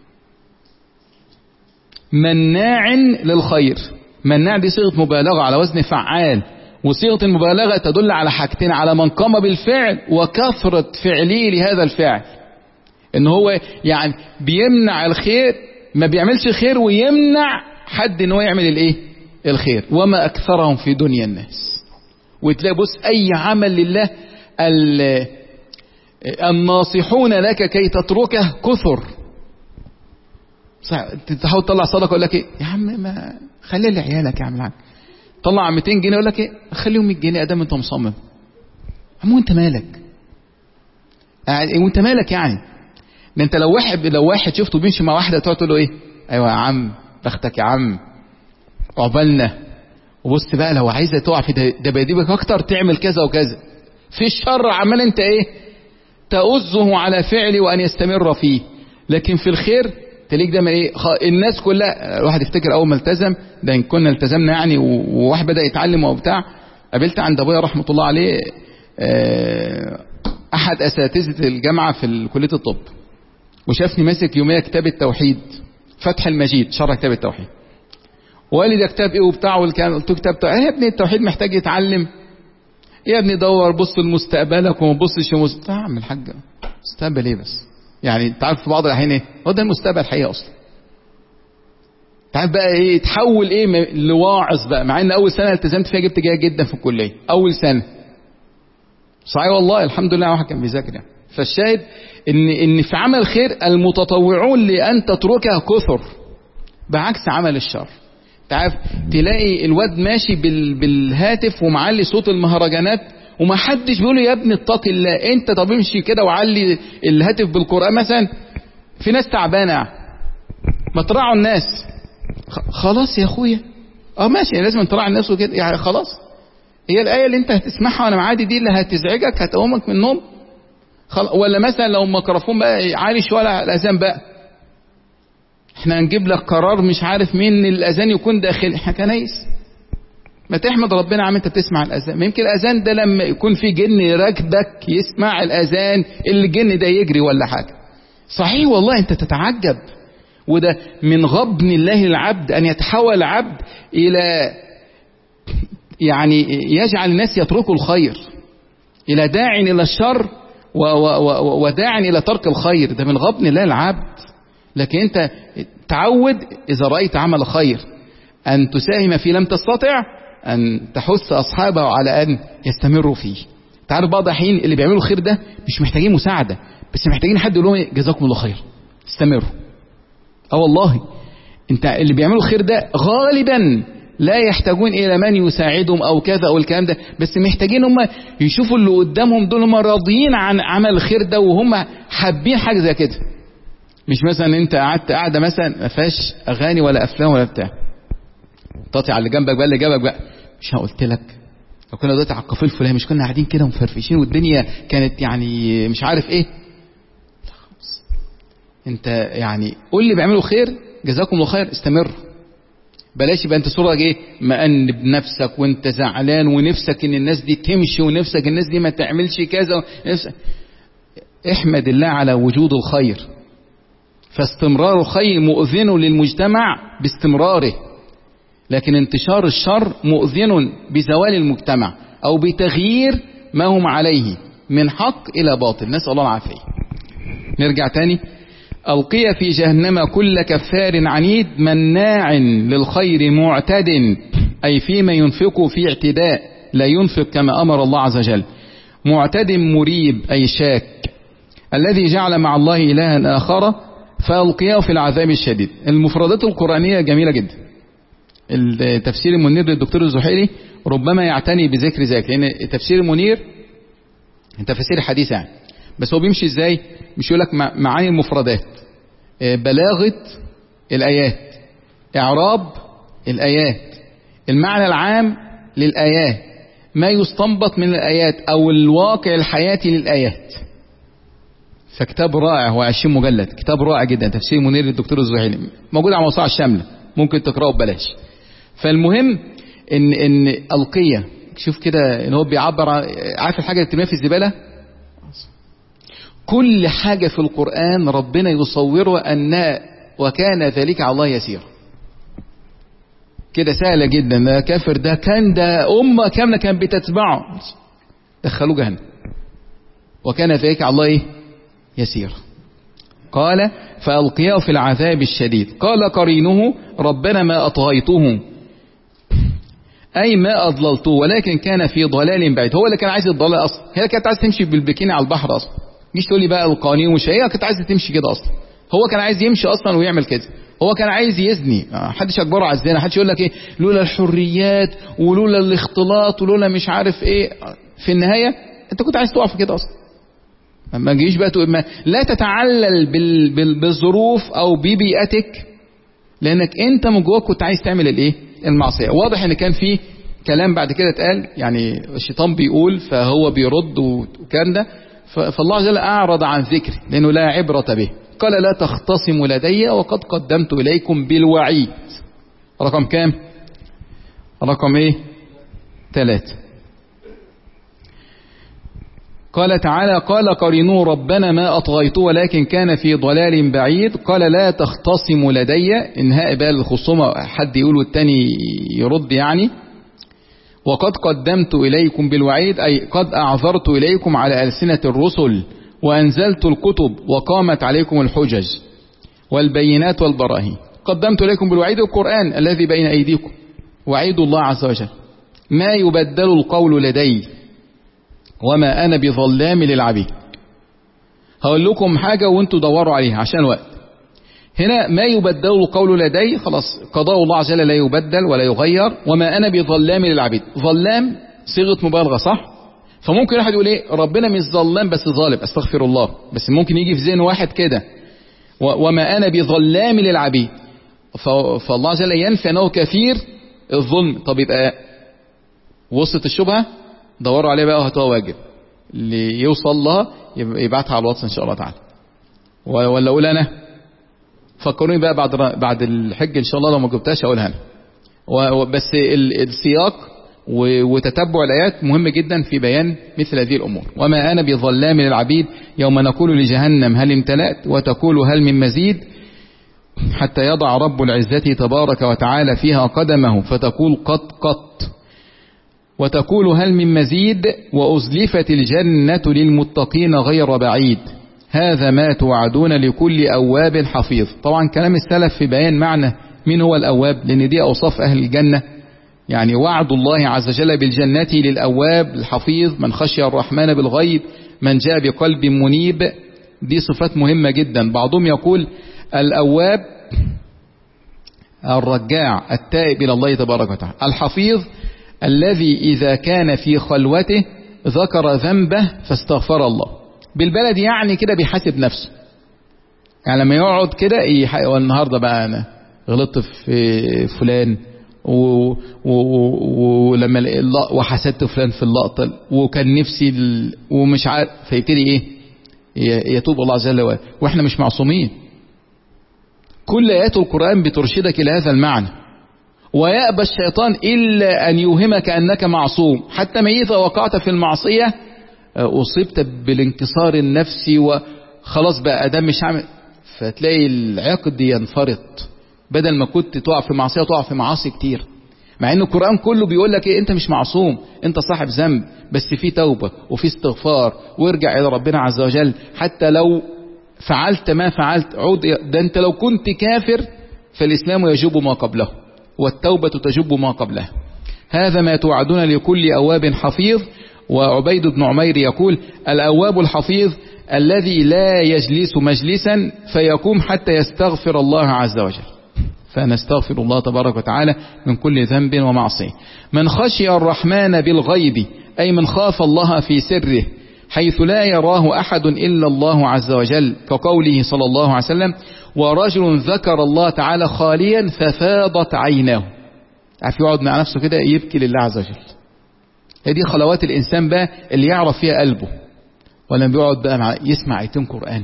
مناع للخير. مناع دي صيغة مبالغة على وزن فعال، وصيغة المبالغة تدل على حاجتين: على من قام بالفعل وكثرة فعله لهذا الفعل. ان هو يعني بيمنع الخير، ما بيعملش خير ويمنع حد ان هو يعمل الايه الخير. وما اكثرهم في دنيا الناس. وتلاقي بص اي عمل لله الناصحون لك كي تتركه كثر. صح، تحاول تطلع صدقه يقول لك ايه يا عم ما خلي لعيالك يا عم العم. طلع مئتين جنيه يقول لك ايه خليهم مية جنيه ادام انت مصمم. عم وانت مالك؟ وانت مالك يعني؟ ده انت لو واحد لو واحد شفته بيمشي مع واحده تقعد تقول له ايه ايوه يا عم بختك يا عم عقبالنا. وبص بقى لو عايزه تقع في دباديبك اكتر تعمل كذا وكذا. في الشر عمال انت ايه تؤزه على فعله وان يستمر فيه، لكن في الخير تليك ده ما ايه الناس كلها. الواحد يفتكر اول ما التزم ده ان كنا التزمنا يعني وواحد بدا يتعلم وبتاع. قابلت عند ابويا رحمه الله عليه احد اساتذه الجامعه في كليه الطب، وشافني ماسك يوميا كتاب التوحيد فتح المجيد شرح كتاب التوحيد، وقال لي ده كتاب ايه وبتاع والكلام. قلت له كتاب ايه يا ابني؟ التوحيد محتاج يتعلم يا ابني. دور بص لمستقبلك وما تبصش لمستقبل. اعمل الحاج مستقبل ايه بس؟ يعني انت عارف في بعض الاحيان ايه هو ده المستقبل الحقيقي اصلا. تعرف بقى ايه تحول ايه لواعظ بقى، مع ان اول سنه التزمت فيها جبت جيد جدا في الكليه اول سنه. صحيح والله الحمد لله واحد كان بيذاكر يعني. فالشاهد ان ان في عمل الخير المتطوعون لان تتركه كثر بعكس عمل الشر. تعرف تلاقي الواد ماشي بال بالهاتف ومعلي صوت المهرجانات وما حدش بيقول له يا ابني اتق الله. انت طب امشي كده وعلي الهاتف بالقرآن مثلا. في ناس تعبانه ما تراعوا الناس. خلاص يا اخويا اه ماشي يعني لازم تراعي الناس وكده يعني خلاص. هي الآية اللي انت هتسمعها وانا معادي دي اللي هتزعجك هتقومك من النوم؟ ولا مثلا لو ميكروفون بقى عالي شويه على الاذان بقى احنا هنجيب لك قرار مش عارف مين الاذان يكون داخل. احنا كنايس ما تحمد ربنا عم انت بتسمع الاذان. ما يمكن الاذان ده لما يكون في جن راكبك يسمع الاذان اللي الجن ده يجري ولا حاجه. صحيح والله انت تتعجب. وده من غبن الله العبد ان يتحول العبد الى يعني يجعل الناس يتركوا الخير الى داع الى الشر وداع الى ترك الخير. ده من غبن الله العبد. لكن انت تعود اذا رايت عمل خير ان تساهم فيه لم تستطع ان تحث اصحابه على ان يستمروا فيه. تعرف بعض الحين اللي بيعملوا الخير ده مش محتاجين مساعده بس محتاجين حد يقول لهم جزاكم الله خير استمروا. اه والله انت اللي بيعملوا الخير ده غالبا لا يحتاجون الى من يساعدهم او كذا او الكلام ده، بس محتاجين هم يشوفوا اللي قدامهم دول هم راضيين عن عمل الخير ده وهم حابين حاجه زي كده. مش مثلا انت قعدت قاعده مثلا ما فيهاش اغاني ولا افلام ولا بتاع تطي على اللي جنبك بقى اللي جنبك بقى مش قلت لك لو كنا دلوقتي على الكافيه الفلاني مش كنا قاعدين كده ومفرفشين والدنيا كانت يعني مش عارف ايه. خلاص انت يعني قول لي بيعملوا خير جزاكم الله خير استمر. بلاش يبقى انت صورك ايه مأنب بنفسك وانت زعلان ونفسك ان الناس دي تمشي ونفسك الناس دي ما تعملش كذا. احمد الله على وجود الخير. فاستمرار الخير مؤذن للمجتمع باستمراره، لكن انتشار الشر مؤذن بزوال المجتمع او بتغيير ما هم عليه من حق إلى باطل، نسأل الله العافية. نرجع تاني. ألقي في جهنم كل كفار عنيد مناع للخير معتد، أي فيما ينفق في اعتداء، لا ينفق كما أمر الله عز وجل. معتد مريب أي شاك، الذي جعل مع الله إلها آخر فألقيه في العذاب الشديد. المفردات القرآنية جميلة جدا. التفسير المنير للدكتور الزحيلي ربما يعتني بذكر ذلك، لأن التفسير المنير تفسير حديث يعني، بس هو بيمشي ازاي؟ مش يقول لك معاني المفردات، بلاغة الآيات، إعراب الآيات، المعنى العام للآيات، ما يستنبط من الآيات أو الواقع الحياتي للآيات. فكتاب رائع، هو عشرين مجلد، كتاب رائع جدا، تفسير منير للدكتور الزحيلي، موجود على موسوعة الشاملة، ممكن تقرأه ببلاش. فالمهم ان ان ألقية، شوف كده ان هو بيعبر، عارف الحاجة اللي بترميها في الزبالة؟ كل حاجة في القرآن ربنا يصورها أن وكان ذلك على الله يسير، كده سهلة جدا. ده كافر، ده كان ده أمة كاملة كان بتتبعه، دخلوا جهنم، وكان ذلك على الله إيه؟ يسير. قال فألقيه في العذاب الشديد. قال قرينه ربنا ما أطغيته، أي ما أضللته، ولكن كان في ضلال بعيد. هو اللي كان عايز الضلال أصلا، هي كانت عايز تمشي بالبكيني على البحر أصلا، مش تقول لي بقى القوانين ومش، هي كانت عايزة تمشي كده أصلا. هو كان عايز يمشي أصلا ويعمل كده، هو كان عايز يزني، حدش أجبره على الزنا، حدش يقول لك إيه لولا الحريات ولولا الاختلاط ولولا مش عارف إيه. في النهاية أنت كنت عايز تقع في كده أصلا. ما تجيش بقى تقول ما لا تتعلل بال بال بالظروف أو ببيئتك، لأنك أنت من جواك كنت عايز تعمل الإيه؟ المعصية. واضح إن كان في كلام بعد كده اتقال، يعني الشيطان بيقول فهو بيرد وكان ده، فالله عز وجل أعرض عن ذكري لأنه لا عبرة به. قال لا تختصموا لدي وقد قدمت إليكم بالوعيد. رقم كام؟ رقم إيه؟ ثلاثة. قال تعالى قال قرينه ربنا ما أطغيته ولكن كان في ضلال بعيد. قال لا تختصموا لدي، انهاء بال الخصومة، حد يقول والتاني يرد يعني. وقد قدمت إليكم بالوعيد، أي قد أعذرت إليكم على ألسنة الرسل وأنزلت الكتب وقامت عليكم الحجج والبينات والبراهين. قدمت إليكم بالوعيد القرآن الذي بين أيديكم، وعيد الله عز وجل ما يبدل القول لدي وما أنا بظلام للعبيد. هقول لكم حاجة وانتوا دوروا عليها عشان وقت. هنا ما يبدل القول لدي، خلاص قضاء الله عز وجل لا يبدل ولا يغير. وما أنا بظلام للعبيد، ظلام صيغة مبالغة صح؟ فممكن واحد يقول ايه ربنا مش ظلام بس ظالم، استغفر الله، بس ممكن يجي في ذهن واحد كده وما أنا بظلام للعبيد، فالله عز وجل ينفي أنه كثير الظلم. طب يبقى وسط الشبهة دوروا عليه بقى وهتوها واجب، اللي يوصل لها يبعتها على الواتس ان شاء الله تعالى. ولا اقول انا؟ فكروني بقى بعد بعد الحج ان شاء الله، لو ما جبتهاش اقولها انا. بس السياق وتتبع الايات مهم جدا في بيان مثل هذه الامور. وما انا بظلام للعبيد يوم نقول لجهنم هل امتلأت وتقول هل من مزيد، حتى يضع رب العزة تبارك وتعالى فيها قدمه فتقول قط قط، وتقول هل من مزيد، وأزلفت الجنة للمتقين غير بعيد، هذا ما توعدون لكل أواب حفيظ. طبعا كلام السلف في بيان معنى من هو الأواب، لأن دي أوصاف أهل الجنة، يعني وعد الله عز وجل بالجنة للأواب الحفيظ، من خشي الرحمن بالغيب، من جاء بقلب منيب. دي صفات مهمة جدا. بعضهم يقول الأواب الرجاع التائب إلى الله تبارك وتعالى، الحفيظ الذي إذا كان في خلوته ذكر ذنبه فاستغفر الله. بالبلد يعني كده بيحاسب نفسه، يعني لما يقعد كده والنهارده بقى أنا غلطت في فلان ولما وحسدت فلان في اللقطة وكان نفسي ومش عارف، فيبتدي إيه يتوب الله عز وجل. وإحنا مش معصومين، كل آيات القرآن بترشدك إلى هذا المعنى. ويأبى الشيطان إلا أن يوهمك أنك معصوم، حتى ما إذا وقعت في المعصية أصبت بالانكسار النفسي وخلاص بقى أدام مش عامل، فتلاقي العقد ينفرط، بدل ما كنت تقع في معصية تقع في معاصي كتير. مع ان القرآن كله بيقول لك ايه؟ انت مش معصوم، انت صاحب ذنب، بس في توبة وفي استغفار وارجع الى ربنا عز وجل. حتى لو فعلت ما فعلت عود، ده انت لو كنت كافر فالاسلام يجب ما قبله والتوبة تجب ما قبله. هذا ما توعدون لكل أواب حفيظ. وعبيد بن عمير يقول: الأواب الحفيظ الذي لا يجلس مجلسا فيقوم حتى يستغفر الله عز وجل. فنستغفر الله تبارك وتعالى من كل ذنب ومعصية. من خشي الرحمن بالغيب، أي من خاف الله في سره حيث لا يراه أحد إلا الله عز وجل، كقوله صلى الله عليه وسلم: ورجل ذكر الله تعالى خاليا ففاضت عيناه. عارف يقعد مع نفسه كده يبكي لله عز وجل. هذه خلوات الإنسان بقى اللي يعرف فيها قلبه، ولا بيقعد بقى مع يسمع آيتين قرآن،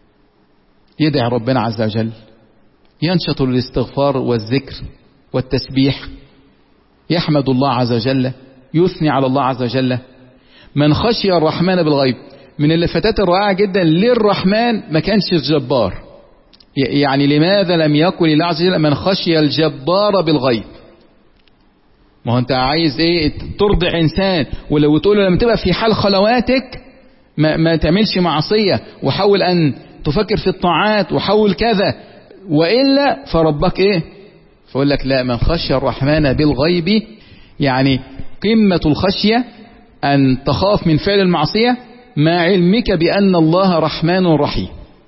يدعي ربنا عز وجل، ينشط للاستغفار والذكر والتسبيح، يحمد الله عز وجل، يثني على الله عز وجل. من خشي الرحمن بالغيب، من اللفتات الرائعة جدا للرحمن ما كانش الجبار. يعني لماذا لم يقل الله عز وجل من خشي الجبار بالغيب؟ ما هو انت عايز ايه؟ ترضع انسان ولو تقول له لما تبقى في حال خلواتك ما, ما تعملش معصية، وحاول ان تفكر في الطاعات، وحاول كذا، وإلا فربك ايه؟ فقول لك لا، من خشي الرحمن بالغيب، يعني قمة الخشية أن تخاف من فعل المعصية مع علمك بأن الله رحمن رحيم.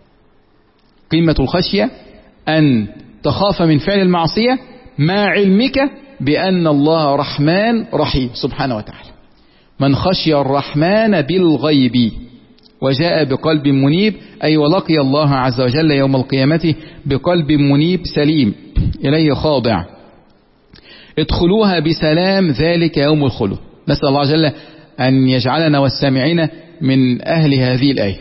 قمة الخشية أن تخاف من فعل المعصية مع علمك بأن الله رحمن رحيم سبحانه وتعالى. من خشي الرحمن بالغيب وجاء بقلب منيب، أي ولقي الله عز وجل يوم القيامة بقلب منيب سليم إليه خاضع. ادخلوها بسلام ذلك يوم الخلود. نسأل الله عز وجل أن يجعلنا والسامعين من أهل هذه الآية،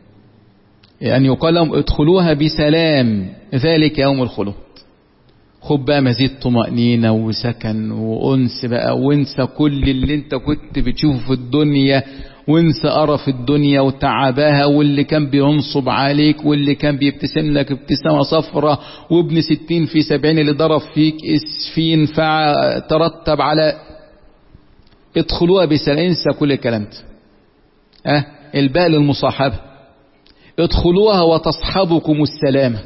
أن يقال لهم ادخلوها بسلام ذلك يوم الخلود. خد بقى مزيد طمأنينة وسكن وأنس بقى، وانسى كل اللي انت كنت بتشوفه في الدنيا، وانسى قرف الدنيا وتعبها، واللي كان بينصب عليك، واللي كان بيبتسم لك ابتسامة صفرة، وابن ستين في سبعين اللي ضرب فيك اسفين فترتب على. ادخلوها بسلام، انسى كل الكلام ده. اه الباء للمصاحبة، ادخلوها وتصحبكم السلامة.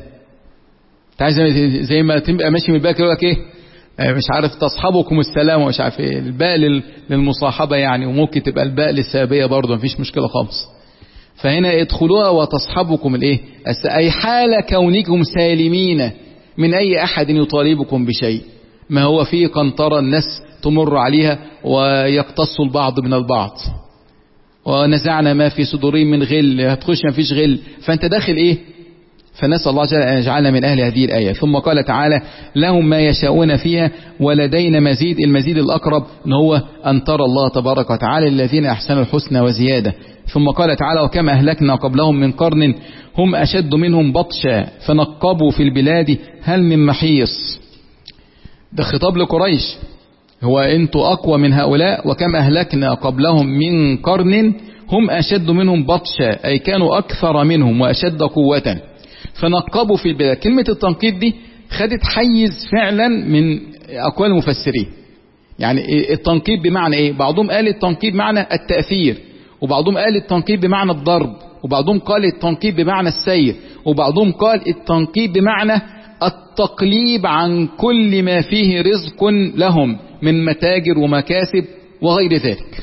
زي ما تبقى ماشي من الباء يقول لك ايه؟ مش عارف تصحبكم السلامة ومش عارف ايه. الباء للمصاحبة يعني، وممكن تبقى الباء للسابية برضه، مفيش مشكلة خالص. فهنا ادخلوها وتصحبكم الايه؟ اي حال كونكم سالمين من اي احد يطالبكم بشيء. ما هو فيه قنطرة الناس تمر عليها ويقتص البعض من البعض، ونزعنا ما في صدورهم من غل، هتخش ما فيش غل، فانت داخل ايه؟ فنسأل الله جل أن يجعلنا من أهل هذه الآية. ثم قال تعالى: لهم ما يشاءون فيها ولدينا مزيد. المزيد الأقرب ان هو أن ترى الله تبارك وتعالى الذين أحسنوا الحسنى وزيادة. ثم قال تعالى: وكم أهلكنا قبلهم من قرن هم أشد منهم بطشا فنقبوا في البلاد هل من محيص. ده خطاب لقريش، هو أنتوا أقوى من هؤلاء. وكم أهلكنا قبلهم من قرن هم أشد منهم بطشا، أي كانوا أكثر منهم وأشد قوة. فنقبوا في البلاد. كلمة التنقيب دي خدت حيز فعلا من أقوال المفسرين. يعني التنقيب بمعنى إيه؟ بعضهم قال التنقيب بمعنى التأثير، وبعضهم قال التنقيب بمعنى الضرب، وبعضهم قال التنقيب بمعنى السير، وبعضهم قال التنقيب بمعنى التقليب عن كل ما فيه رزق لهم من متاجر ومكاسب وغير ذلك.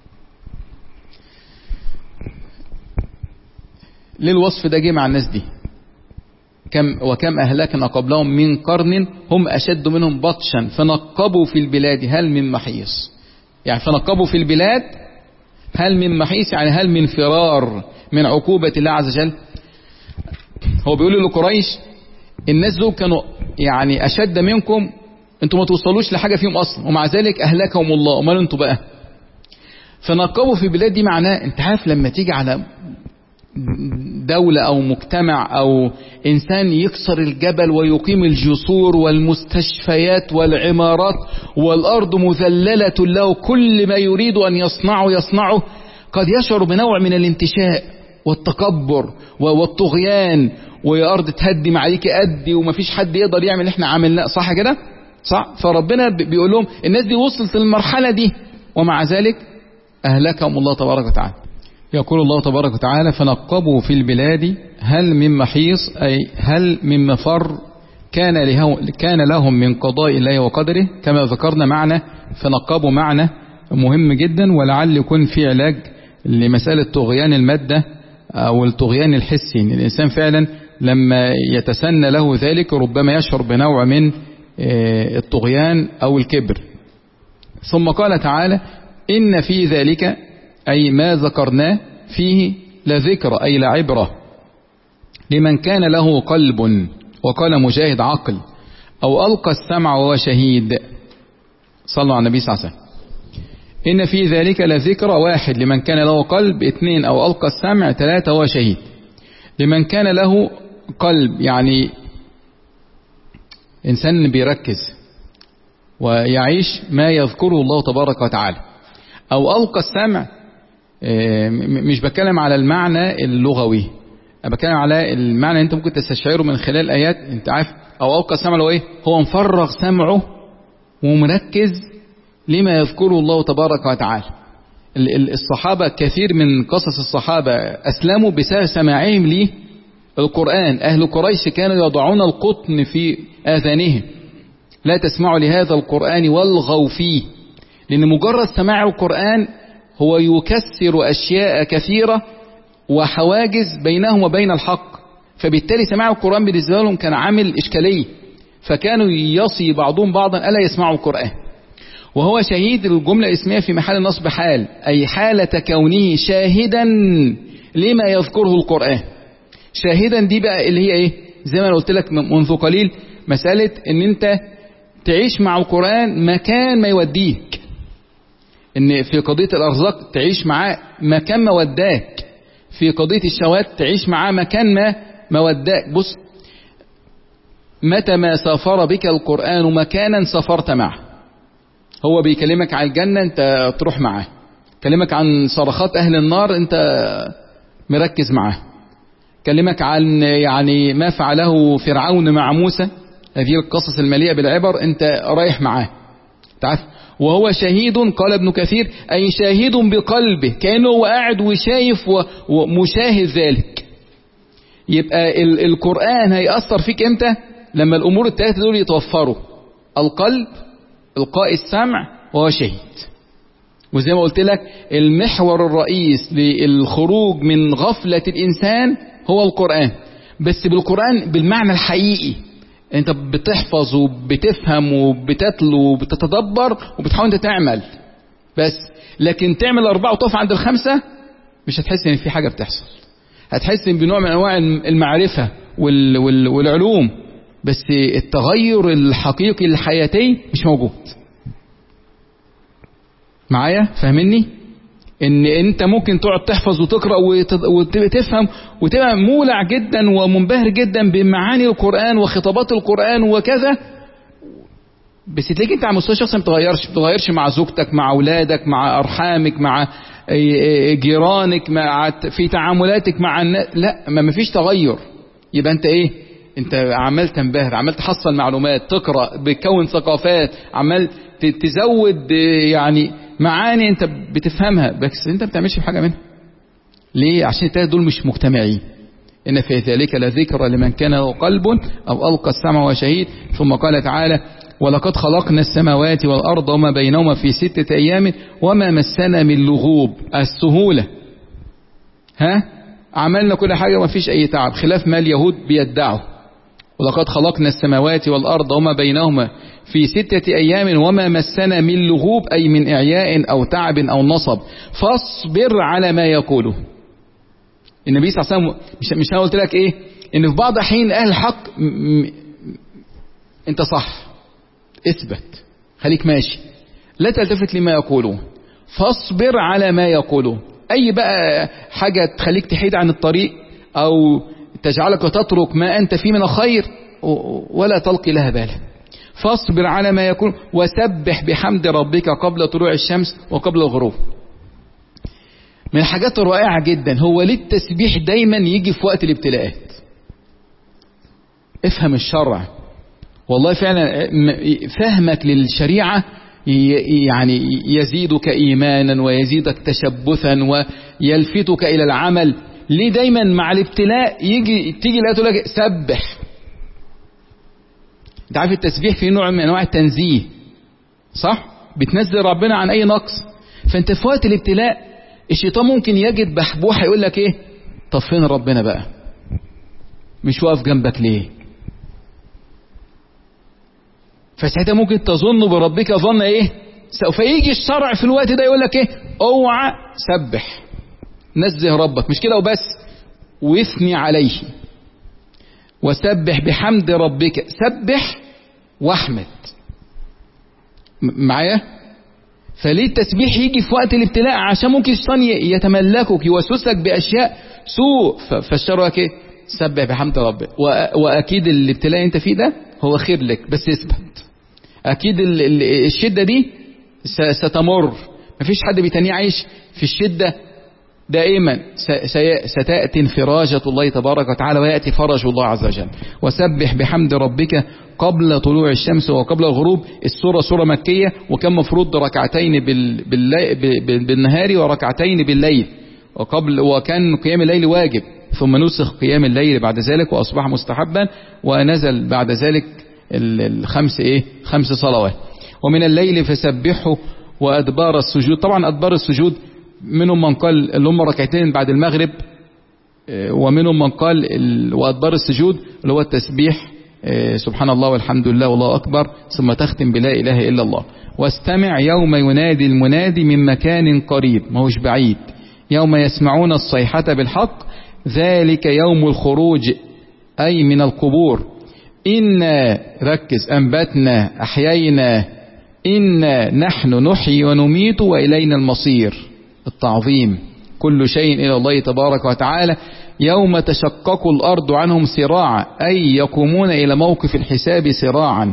ليه الوصف ده جه مع الناس دي؟ كم وكم أهلكنا قبلهم من قرن هم أشد منهم بطشا فنقبوا في البلاد هل من محيص. يعني فنقبوا في البلاد هل من محيص، يعني هل من فرار من عقوبة الله عز وجل. هو بيقول لقريش الناس دول كانوا يعني أشد منكم، انتوا ما توصلوش لحاجة فيهم أصلا، ومع ذلك أهلكهم الله. وما انتوا بقى فنقبوا في البلاد دي معناه، انت عارف لما تيجي على دولة أو مجتمع أو إنسان يكسر الجبل ويقيم الجسور والمستشفيات والعمارات والأرض مذللة له، كل ما يريد أن يصنعه يصنعه، قد يشعر بنوع من الانتشاء والتكبر والطغيان، ويا أرض تهدم عليك أدي ومفيش حد يقدر يعمل احنا عملنا، صح كده؟ صح؟ فربنا بيقول لهم الناس دي وصلت للمرحلة دي ومع ذلك أهلكهم الله تبارك وتعالى. يقول الله تبارك وتعالى فنقبوا في البلاد هل من محيص، أي هل من مفر كان له كان لهم من قضاء الله وقدره، كما ذكرنا معنى فنقبوا معنى مهم جدا، ولعل يكون في علاج لمسألة طغيان المادة أو الطغيان الحسي، إن الإنسان فعلا لما يتسنى له ذلك ربما يشعر بنوع من الطغيان أو الكبر. ثم قال تعالى إن في ذلك أي ما ذكرناه فيه لذكر أي لعبرة لمن كان له قلب، وقال مجاهد عقل، أو ألقى السمع وهو شهيد. صلوا على النبي صلى الله عليه وسلم. إن في ذلك لذكر، واحد لمن كان له قلب، اثنين أو ألقى السمع، ثلاثة هو شهيد. لمن كان له قلب يعني إنسان بيركز ويعيش ما يذكره الله تبارك وتعالى. أو ألقى السمع، مش بتكلم على المعنى اللغوي، أنا بتكلم على المعنى أنت ممكن تستشعره من خلال الآيات. أنت عارف أو ألقى السمع لو إيه، هو مفرغ سمعه ومركز لما يذكره الله تبارك وتعالى. الصحابة كثير من قصص الصحابة أسلموا بسبب سماعهم ليه القرآن. أهل قريش كانوا يضعون القطن في آذانهم، لا تسمعوا لهذا القرآن والغوا فيه، لأن مجرد سماع القرآن هو يكسر أشياء كثيرة وحواجز بينهم وبين الحق، فبالتالي سماع القرآن بالنسبة لهم كان عامل إشكالية، فكانوا يصي بعضهم بعضا ألا يسمعوا القرآن. وهو شهيد الجملة اسمية في محل نصب حال، أي حالة كونه شاهدا لما يذكره القرآن. شاهدا دي بقى اللي هي ايه، زي ما انا قلت لك منذ قليل، مسألة ان انت تعيش مع القرآن مكان ما يوديك، ان في قضية الارزاق تعيش معاه مكان ما وداك، في قضية الشهوات تعيش معاه مكان ما ما وداك. بص، متى ما سافر بك القرآن مكانا سافرت معه. هو بيكلمك عن الجنة انت تروح معاه، كلمك عن صرخات اهل النار انت مركز معاه، كلمك عن يعني ما فعله فرعون مع موسى، هذه القصص المليئة بالعبر انت رايح معاه. تعرف وهو شهيد، قال ابن كثير أي شاهد بقلبه، كأنه هو قاعد وشايف ومشاهد ذلك. يبقى القرآن هيأثر فيك امتى؟ لما الأمور الثلاثة دول يتوفروا، القلب، إلقاء السمع، وهو شهيد. وزي ما قلت لك المحور الرئيس للخروج من غفلة الإنسان هو القرآن، بس بالقرآن بالمعنى الحقيقي، انت بتحفظ وبتفهم وبتتلو وبتتدبر وبتحاول انت تعمل بس، لكن تعمل أربعة وتقف عند الخمسة مش هتحس ان في حاجة بتحصل. هتحس ان بنوع من انواع المعرفة وال وال والعلوم، بس التغير الحقيقي الحياتي مش موجود. معايا فاهمني؟ ان انت ممكن تقعد تحفظ وتقرأ وتفهم وتبقى مولع جدا ومنبهر جدا بمعاني القرآن وخطابات القرآن وكذا، بس تلاقي انت على مستوى شخصي ما بتغيرش بتغيرش مع زوجتك، مع اولادك، مع ارحامك، مع جيرانك، مع في تعاملاتك مع الناس، لا ما فيش تغير. يبقى انت ايه؟ انت عمال تنبهر، عمال تحصل معلومات، تقرأ، بتكون ثقافات، عمال تزود يعني معاني انت بتفهمها، بس انت ما بتعملش حاجة منها. ليه؟ عشان التلاتة دول مش مجتمعين. ان في ذلك لذكرى لمن كان له قلب او القى السمع وشهيد. ثم قال تعالى ولقد خلقنا السماوات والارض وما بينهما في ستة ايام وما مسنا من لغوب. السهولة، ها عملنا كل حاجة وما فيش اي تعب، خلاف ما اليهود بيدعوا. ولقد خلقنا السماوات والأرض وما بينهما في ستة أيام وما مسنا من لغوب، أي من إعياء أو تعب أو نصب، فاصبر على ما يقوله. النبي صلى الله عليه وسلم مش, مش أنا قلت لك إيه؟ إن في بعض حين أهل الحق م... م... أنت صح، اثبت، خليك ماشي، لا تلتفت لما يقولون، فاصبر على ما يقولون. أي بقى حاجة تخليك تحيد عن الطريق أو تجعلك تترك ما أنت فيه من الخير ولا تلقي لها بالا، فاصبر على ما يكون وسبح بحمد ربك قبل طلوع الشمس وقبل الغروب. من الحاجات الرائعة جدا هو ليه التسبيح دايما يجي في وقت الابتلاءات. افهم الشرع والله فعلا فهمك للشريعة يعني يزيدك إيمانا ويزيدك تشبثا ويلفتك إلى العمل. ليه دايما مع الابتلاء يجي تيجي لا تقول لك سبح؟ انت عارف التسبيح فيه نوع من انواع التنزيه، صح؟ بتنزل ربنا عن اي نقص. فانت في وقت الابتلاء الشيطان ممكن يجد بحبوحه يقول لك ايه؟ طب فين ربنا بقى؟ مش واقف جنبك ليه؟ فساعتها ممكن تظن بربك ظن ايه؟ سوف يجي الشرع في الوقت ده يقول لك ايه؟ اوعى سبح، نزه ربك، مش كده وبس، واثني عليه وسبح بحمد ربك. سبح واحمد معايا. فليه التسبيح يجي في وقت الابتلاء؟ عشان ممكن الشيطان يتملكك يوسوسك باشياء سوء. فالشرع ايه؟ سبح بحمد ربك. واكيد الابتلاء انت فيه ده هو خير لك، بس اثبت. اكيد الشدة دي ستمر، مفيش حد بيتنيه عايش في الشدة دائما. ستأتي انفراجة الله تبارك وتعالى ويأتي فرج الله عز وجل. وسبح بحمد ربك قبل طلوع الشمس وقبل الغروب. السورة سورة مكية، وكان مفروض ركعتين بالنهار وركعتين بالليل، وقبل وكان قيام الليل واجب، ثم نسخ قيام الليل بعد ذلك وأصبح مستحبا، ونزل بعد ذلك الخمس ايه خمس صلوات. ومن الليل فسبحه وأدبار السجود. طبعا أدبار السجود منهم من قال اللي هم ركعتين بعد المغرب، ومنهم من قال وأدبار السجود اللي هو التسبيح سبحان الله والحمد لله والله أكبر، ثم تختم بلا إله إلا الله. واستمع يوم ينادي المنادي من مكان قريب، ما هوش بعيد، يوم يسمعون الصيحة بالحق ذلك يوم الخروج أي من القبور. إنا ركز أنبتنا أحيينا إنا نحن نحيي ونميت وإلينا المصير. التعظيم كل شيء إلى الله تبارك وتعالى. يوم تشقق الأرض عنهم سراعا أي يقومون إلى موقف الحساب سراعا.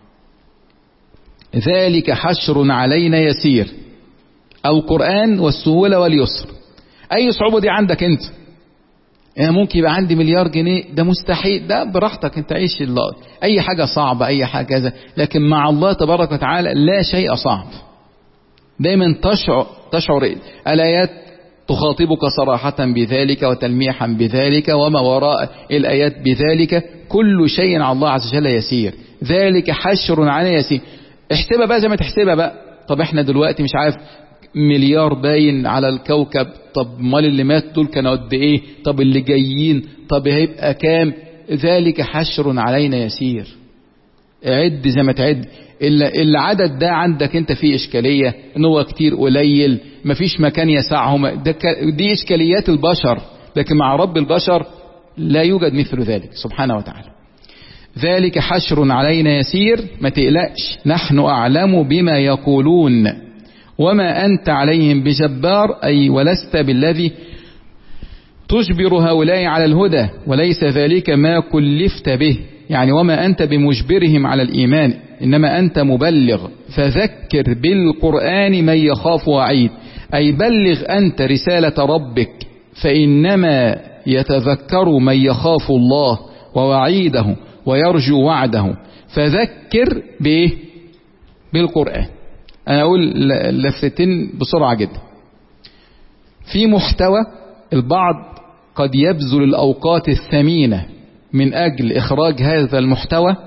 ذلك حشر علينا يسير. القرآن والسهولة واليسر. أي صعوبة دي عندك أنت؟ يعني ممكن يبقى عندي مليار جنيه، ده مستحيل، ده براحتك انت عيش الله. اي حاجة صعبة اي حاجة كذا، لكن مع الله تبارك وتعالى لا شيء صعب. دايما تشعر, تشعر الآيات تخاطبك صراحة بذلك وتلميحا بذلك، وما وراء الآيات بذلك. كل شيء على الله عز وجل يسير. ذلك حشر على يسير. احسبها بقى زي ما تحسبها بقى. طب احنا دلوقتي مش عارف مليار باين على الكوكب، طب مال اللي مات دول كانوا قد ايه؟ طب اللي جايين طب هيبقى كام؟ ذلك حشر علينا يسير. عد زي ما تعد. العدد ده عندك انت فيه اشكالية ان هو كتير قليل، مفيش مكان يسعهم، دي اشكاليات البشر، لكن مع رب البشر لا يوجد مثل ذلك سبحانه وتعالى. ذلك حشر علينا يسير. ما تقلقش، نحن أعلم بما يقولون وما أنت عليهم بجبار، أي ولست بالذي تجبر هؤلاء على الهدى، وليس ذلك ما كلفت به. يعني وما أنت بمجبرهم على الإيمان، إنما أنت مبلغ. فذكر بالقرآن من يخاف وعيد، أي بلغ أنت رسالة ربك، فإنما يتذكر من يخاف الله ووعيده ويرجو وعده. فذكر بإيه؟ بالقرآن. أنا أقول لفتين بسرعة جدا. في محتوى البعض قد يبذل الأوقات الثمينة من أجل إخراج هذا المحتوى،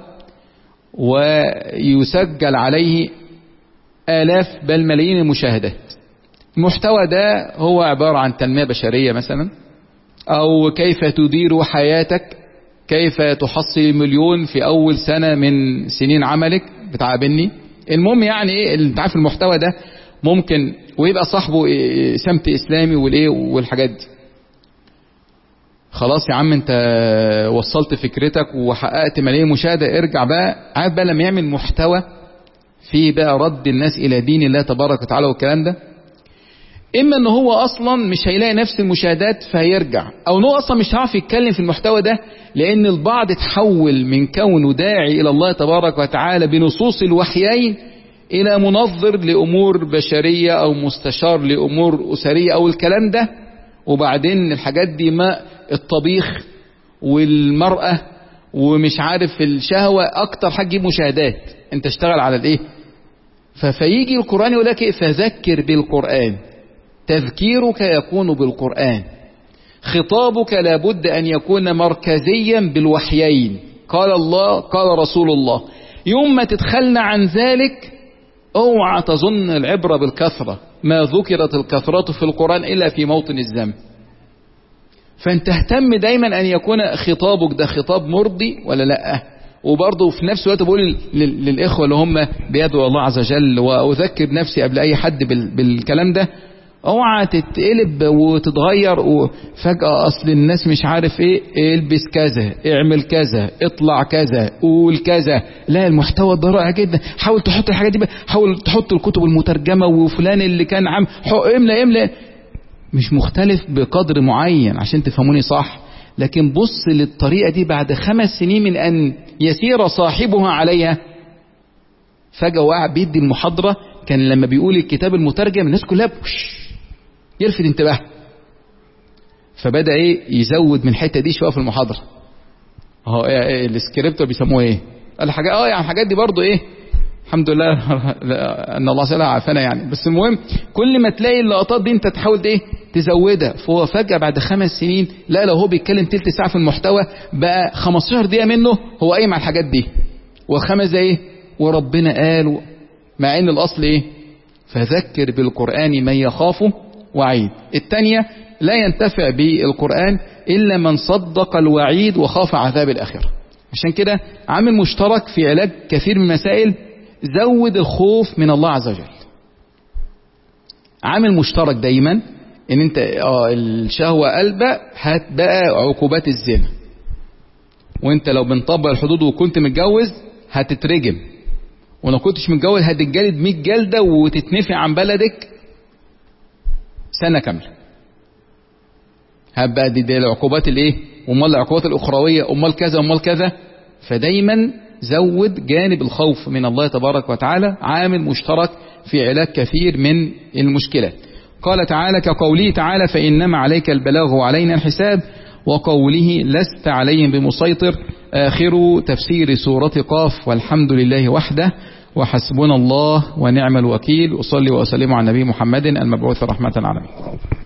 ويسجل عليه آلاف بل ملايين المشاهدات. المحتوى ده هو عبارة عن تنمية بشرية مثلا، أو كيف تدير حياتك، كيف تحصل مليون في أول سنة من سنين عملك بتاع بني. المهم يعني ايه، انت عارف المحتوى ده ممكن ويبقى صاحبه إيه، سمت اسلامي والايه والحاجات دي. خلاص يا عم انت وصلت فكرتك وحققت ملايين مشاهدة، ارجع بقى. عارف بقى لما يعمل محتوى فيه بقى رد الناس الى دين الله تبارك وتعالى والكلام ده، اما ان هو اصلا مش هيلاقي نفس المشاهدات فهيرجع، او ان هو اصلا مش هيعرف يتكلم في المحتوى ده، لان البعض تحول من كونه داعي الى الله تبارك وتعالى بنصوص الوحيين الى منظر لامور بشرية او مستشار لامور اسرية او الكلام ده. وبعدين الحاجات دي ما الطبيخ والمرأة ومش عارف الشهوة اكتر حاجة تجيب مشاهدات، انت اشتغل على الايه. فيجي القرآن يقول لك ايه؟ فذكر بالقرآن، تذكيرك يكون بالقرآن، خطابك لابد ان يكون مركزيا بالوحيين، قال الله قال رسول الله. يوم ما تتخلى عن ذلك اوعى تظن العبرة بالكثرة، ما ذكرت الكثرة في القرآن الا في موطن الذم. فانت اهتم دايما ان يكون خطابك ده خطاب مرضي ولا لا. وبرضه في نفس الوقت بقول للاخوة اللي هم بيدعوا الله عز وجل، واذكر نفسي قبل اي حد بالكلام ده، اوعى تتقلب وتتغير وفجأة اصل الناس مش عارف ايه، البس كذا، اعمل كذا، اطلع كذا، قول كذا. لا، المحتوى ده رائع جدا، حاول تحط الحاجات دي، حاول تحط الكتب المترجمة وفلان اللي كان عم املا املا. مش مختلف بقدر معين عشان تفهموني صح، لكن بص للطريقة دي بعد خمس سنين من ان يسير صاحبها عليها. فجأة وقع بيدي المحاضرة، كان لما بيقول الكتاب المترجم الناس كلها بوش يلفت انتباه، فبدأ ايه يزود من الحتة دي شوية في المحاضرة. اهو إيه السكريبت بيسموه ايه الحاجات اه يعني الحاجات دي برضو ايه، الحمد لله ان الله سألها عافانا يعني. بس المهم كل ما تلاقي اللقطات دي انت تحاول ايه تزودها. فهو فجأة بعد خمس سنين لا، لو هو بيتكلم تلت ساعة في المحتوى بقى خمستاشر دقيقة منه هو قايم على الحاجات دي، وخمس ايه وربنا قال، مع ان الاصل ايه فذكر بالقرآن من يخافه وعيد. الثانية لا ينتفع بالقرآن إلا من صدق الوعيد وخاف عذاب الآخرة. عشان كده عامل مشترك في علاج كثير من المسائل، زود الخوف من الله عز وجل. عامل مشترك دايما ان انت اه الشهوة قلبة، هات بقى عقوبات الزنا، وانت لو بنطبق الحدود وكنت متجوز هتترجم، ولو كنتش متجوز هتتجلد مية جلدة وتتنفي عن بلدك سنة كاملة. هبقى دي, دي العقوبات الايه، امال العقوبات الاخروية، امال كذا امال كذا. فدايما زود جانب الخوف من الله تبارك وتعالى، عامل مشترك في علاج كثير من المشكلات. قال تعالى كقوله تعالى فإنما عليك البلاغ وعلينا الحساب، وقوله لست عليهم بمسيطر. آخر تفسير سورة قاف. والحمد لله وحده وحسبنا الله ونعم الوكيل. أصلي وأسلم على النبي محمد المبعوث رحمة العالمين.